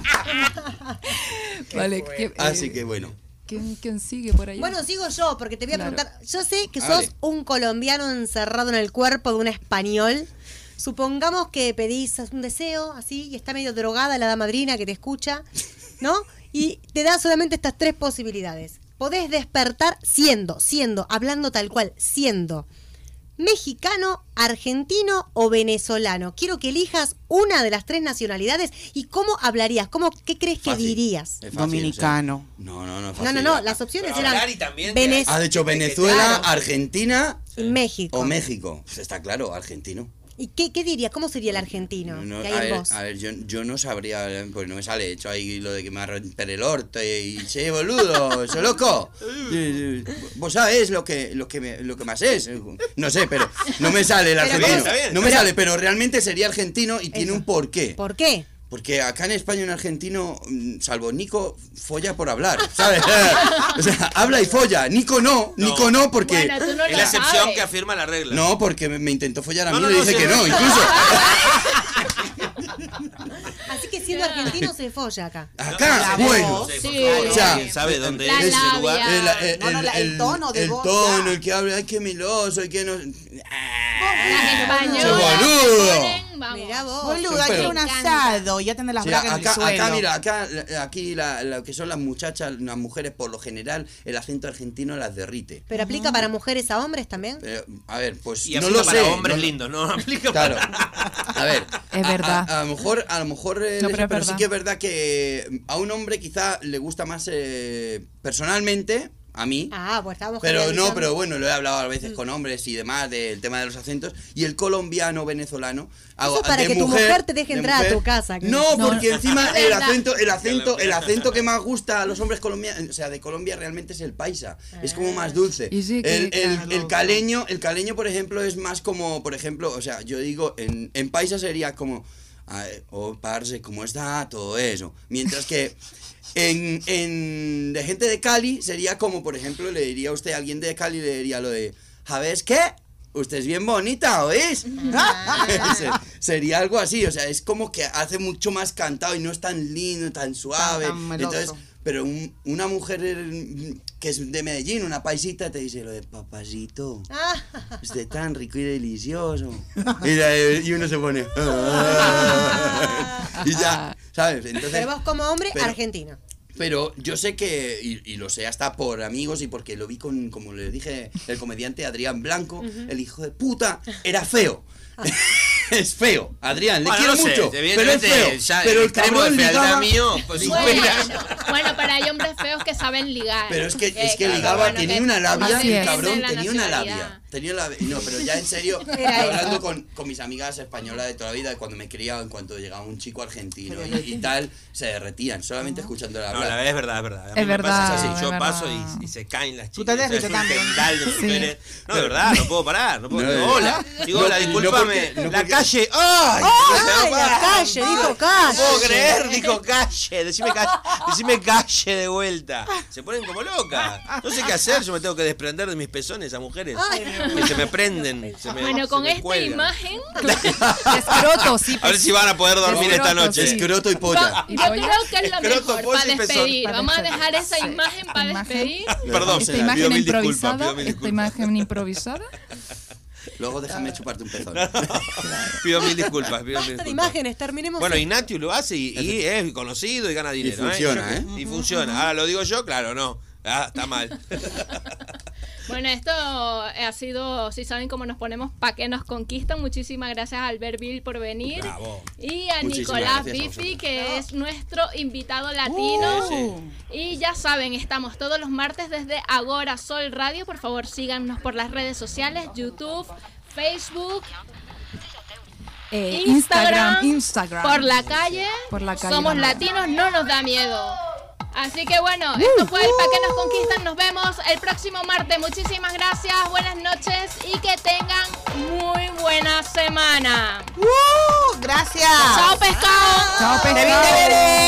Vale, ¿qué- eh, Así que bueno. ¿quién, quién sigue por ahí? Bueno, sigo yo, porque te voy a Claro. preguntar. Yo sé que sos Dale. un colombiano encerrado en el cuerpo de un español. Supongamos que pedís un deseo así y está medio drogada la dama madrina que te escucha, ¿no? Y te da solamente estas tres posibilidades. Podés despertar siendo, siendo, hablando tal cual, siendo mexicano, argentino o venezolano. Quiero que elijas una de las tres nacionalidades y cómo hablarías, cómo, qué crees que Fácil. dirías. Es fácil, Dominicano. o sea, no, no, no. es No, fácil. no, no, las opciones Pero eran hablar y también Venez- Ha dicho Venezuela, Claro. Argentina y México. o México. Pues está claro, argentino. ¿Y qué, qué dirías? ¿Cómo sería el argentino? No, que a, hay en ver, vos? a ver, yo, yo no sabría, pues no me sale. He hecho ahí lo de que me ha romper el orte y che, boludo, soy loco. Eh, eh, Vos sabés lo que, lo que, me- lo que más es. No sé, pero no me sale el Pero argentino. ¿cómo? Está bien. No me sale, pero realmente sería argentino y tiene Eso. un porqué. ¿Por qué? Porque acá en España un argentino, mm, salvo Nico, folla por hablar, ¿sabes? O sea, habla y folla. Nico no, No. Nico no, porque... Bueno, tú no Es lo la excepción sabes. que afirma la regla. No, porque me, me intentó follar a No, mí no, y le no, dije sí. que no, incluso. Así que siendo argentino se folla acá. Acá, La bueno. voz. Sí, Sí. por favor, O sea, ¿alguien sabe dónde la es ese labia. lugar? El, el- No, no, la- el el- tono de el voz, tono, ya. el que habla, ay, qué meloso, y que no... Las españolas boludo. se ponen, vamos. Mirá vos. Boludo, hay Pero- que ir a un asado y ya tener las Sí, bragas en acá, el suelo. acá, mira, acá, la- aquí la- lo que son las muchachas, las mujeres, por lo general, el acento argentino las derrite. ¿Pero aplica para mujeres a hombres también? Pero, a ver, pues Y no aplica lo para sé. hombres no- lindos, no aplica Claro. para... A ver. Es a- verdad. A, a lo mejor, a lo mejor, eh, No, les- pero pero, es sí verdad. que es verdad que a un hombre quizá le gusta más eh, personalmente, a mí. Ah, pues estábamos Pero no, generalizando. pero bueno, lo he hablado a veces con hombres y demás del tema de los acentos. Y el colombiano venezolano. Eso es para de que tu mujer te deje de entrar a tu casa, que- No, No. porque encima el Verdad. acento, el acento, el acento que más gusta a los hombres colombianos, o sea, de Colombia realmente es el paisa. Es como más dulce. Y sí que- El, el, claro. el caleño, el caleño, por ejemplo, es más como, por ejemplo, o sea, yo digo, en, en paisa sería como, ay, oh, parce, ¿cómo está? Todo eso. Mientras que en, en de gente de Cali sería como, por ejemplo, le diría a usted a alguien de Cali, le diría lo de, ¿sabes qué? Usted es bien bonita, ¿oís? Se- Sería algo así, o sea, es como que hace mucho más cantado y no es tan lindo, tan suave. Tan- tan meloso. Entonces, pero un- una mujer eh, que es de Medellín, una paisita, te dice lo de papacito, Ah, usted tan rico y delicioso. Y, la- y uno se pone. Y ya, ¿sabes? Entonces, pero vos como hombre, pero- argentino. pero yo sé que, y, y lo sé hasta por amigos y porque lo vi con, como les dije, el comediante Adrián Blanco, el hijo de puta, era feo. Es feo, Adrián, le Bueno, quiero no sé, mucho, pero es evidentemente, feo. ya Pero el extremo de cabrón fealdad ligaba, mío, pues, Bueno, supera. bueno, pero hay hombres feos que saben ligar. pero es que, Eh, es que claro, ligaba, bueno, tenía que una labia, depende el de cabrón la tenía una nacionalidad. labia. Tenía la, no, pero ya en serio, Era hablando con, con mis amigas españolas de toda la vida, cuando me criaba, en cuanto llegaba un chico argentino y, y tal, se derretían, solamente escuchando la No, la verdad es verdad, es verdad. A mí Es me pasa verdad, así, es yo verdad. paso y, y se caen las chicas. Tú te o sea, derrites es un también. tendal de Sí. mujeres. No, de verdad, no puedo parar. No puedo, No, no, hola. Digo, hola, no, y no discúlpame. porque- no la porque- calle. ¡Ay! ¡Ay, la calle! Dijo No calle. puedo creer, dijo calle. Decime calle, decime calle de vuelta. Se ponen como locas. No sé qué hacer, yo me tengo que desprender de mis pezones a mujeres. Que se me prenden. Se me, Bueno, se con me esta cuelgan. imagen, Escroto, sí. A ver si van a poder dormir esta Escroto, noche. sí. escroto y polla. va- yo creo que es lo Escroto, mejor pose para y pezón. despedir. Para Vamos a despedir. dejar esa Sí. imagen para Imagen. despedir. Perdón, Esta pido imagen mil disculpas, improvisada, pido mil esta disculpas. imagen improvisada. Luego déjame chuparte un pezón. Pido mil disculpas, pido mil Basta de disculpas. imágenes, terminemos. Bueno, esto. Ignatius lo hace y, y es conocido y gana dinero. funciona, ¿eh? Yo- Y funciona. Ahora lo digo yo, claro, no. Ah, está mal. Bueno, esto ha sido, si saben cómo nos ponemos, pa' que nos conquistan. Muchísimas gracias a Albert Bill por venir. Bravo. Y a Muchísimas Nicolás gracias a Bifi, vosotros. que es nuestro invitado latino. Sí, Y ya saben, estamos todos los martes desde Agora Sol Radio. Por favor, síganos por las redes sociales, YouTube, Facebook, Eh, Instagram, Instagram, Instagram. por la calle. Por la calle Somos vamos. latinos, no nos da miedo. Así que bueno, esto fue el Pa' que nos conquistan. Nos vemos el próximo martes. Muchísimas gracias, buenas noches y que tengan muy buena semana. ¡Uh! Gracias. Chao, pescado. Chao, Te vi, pescado. te veré.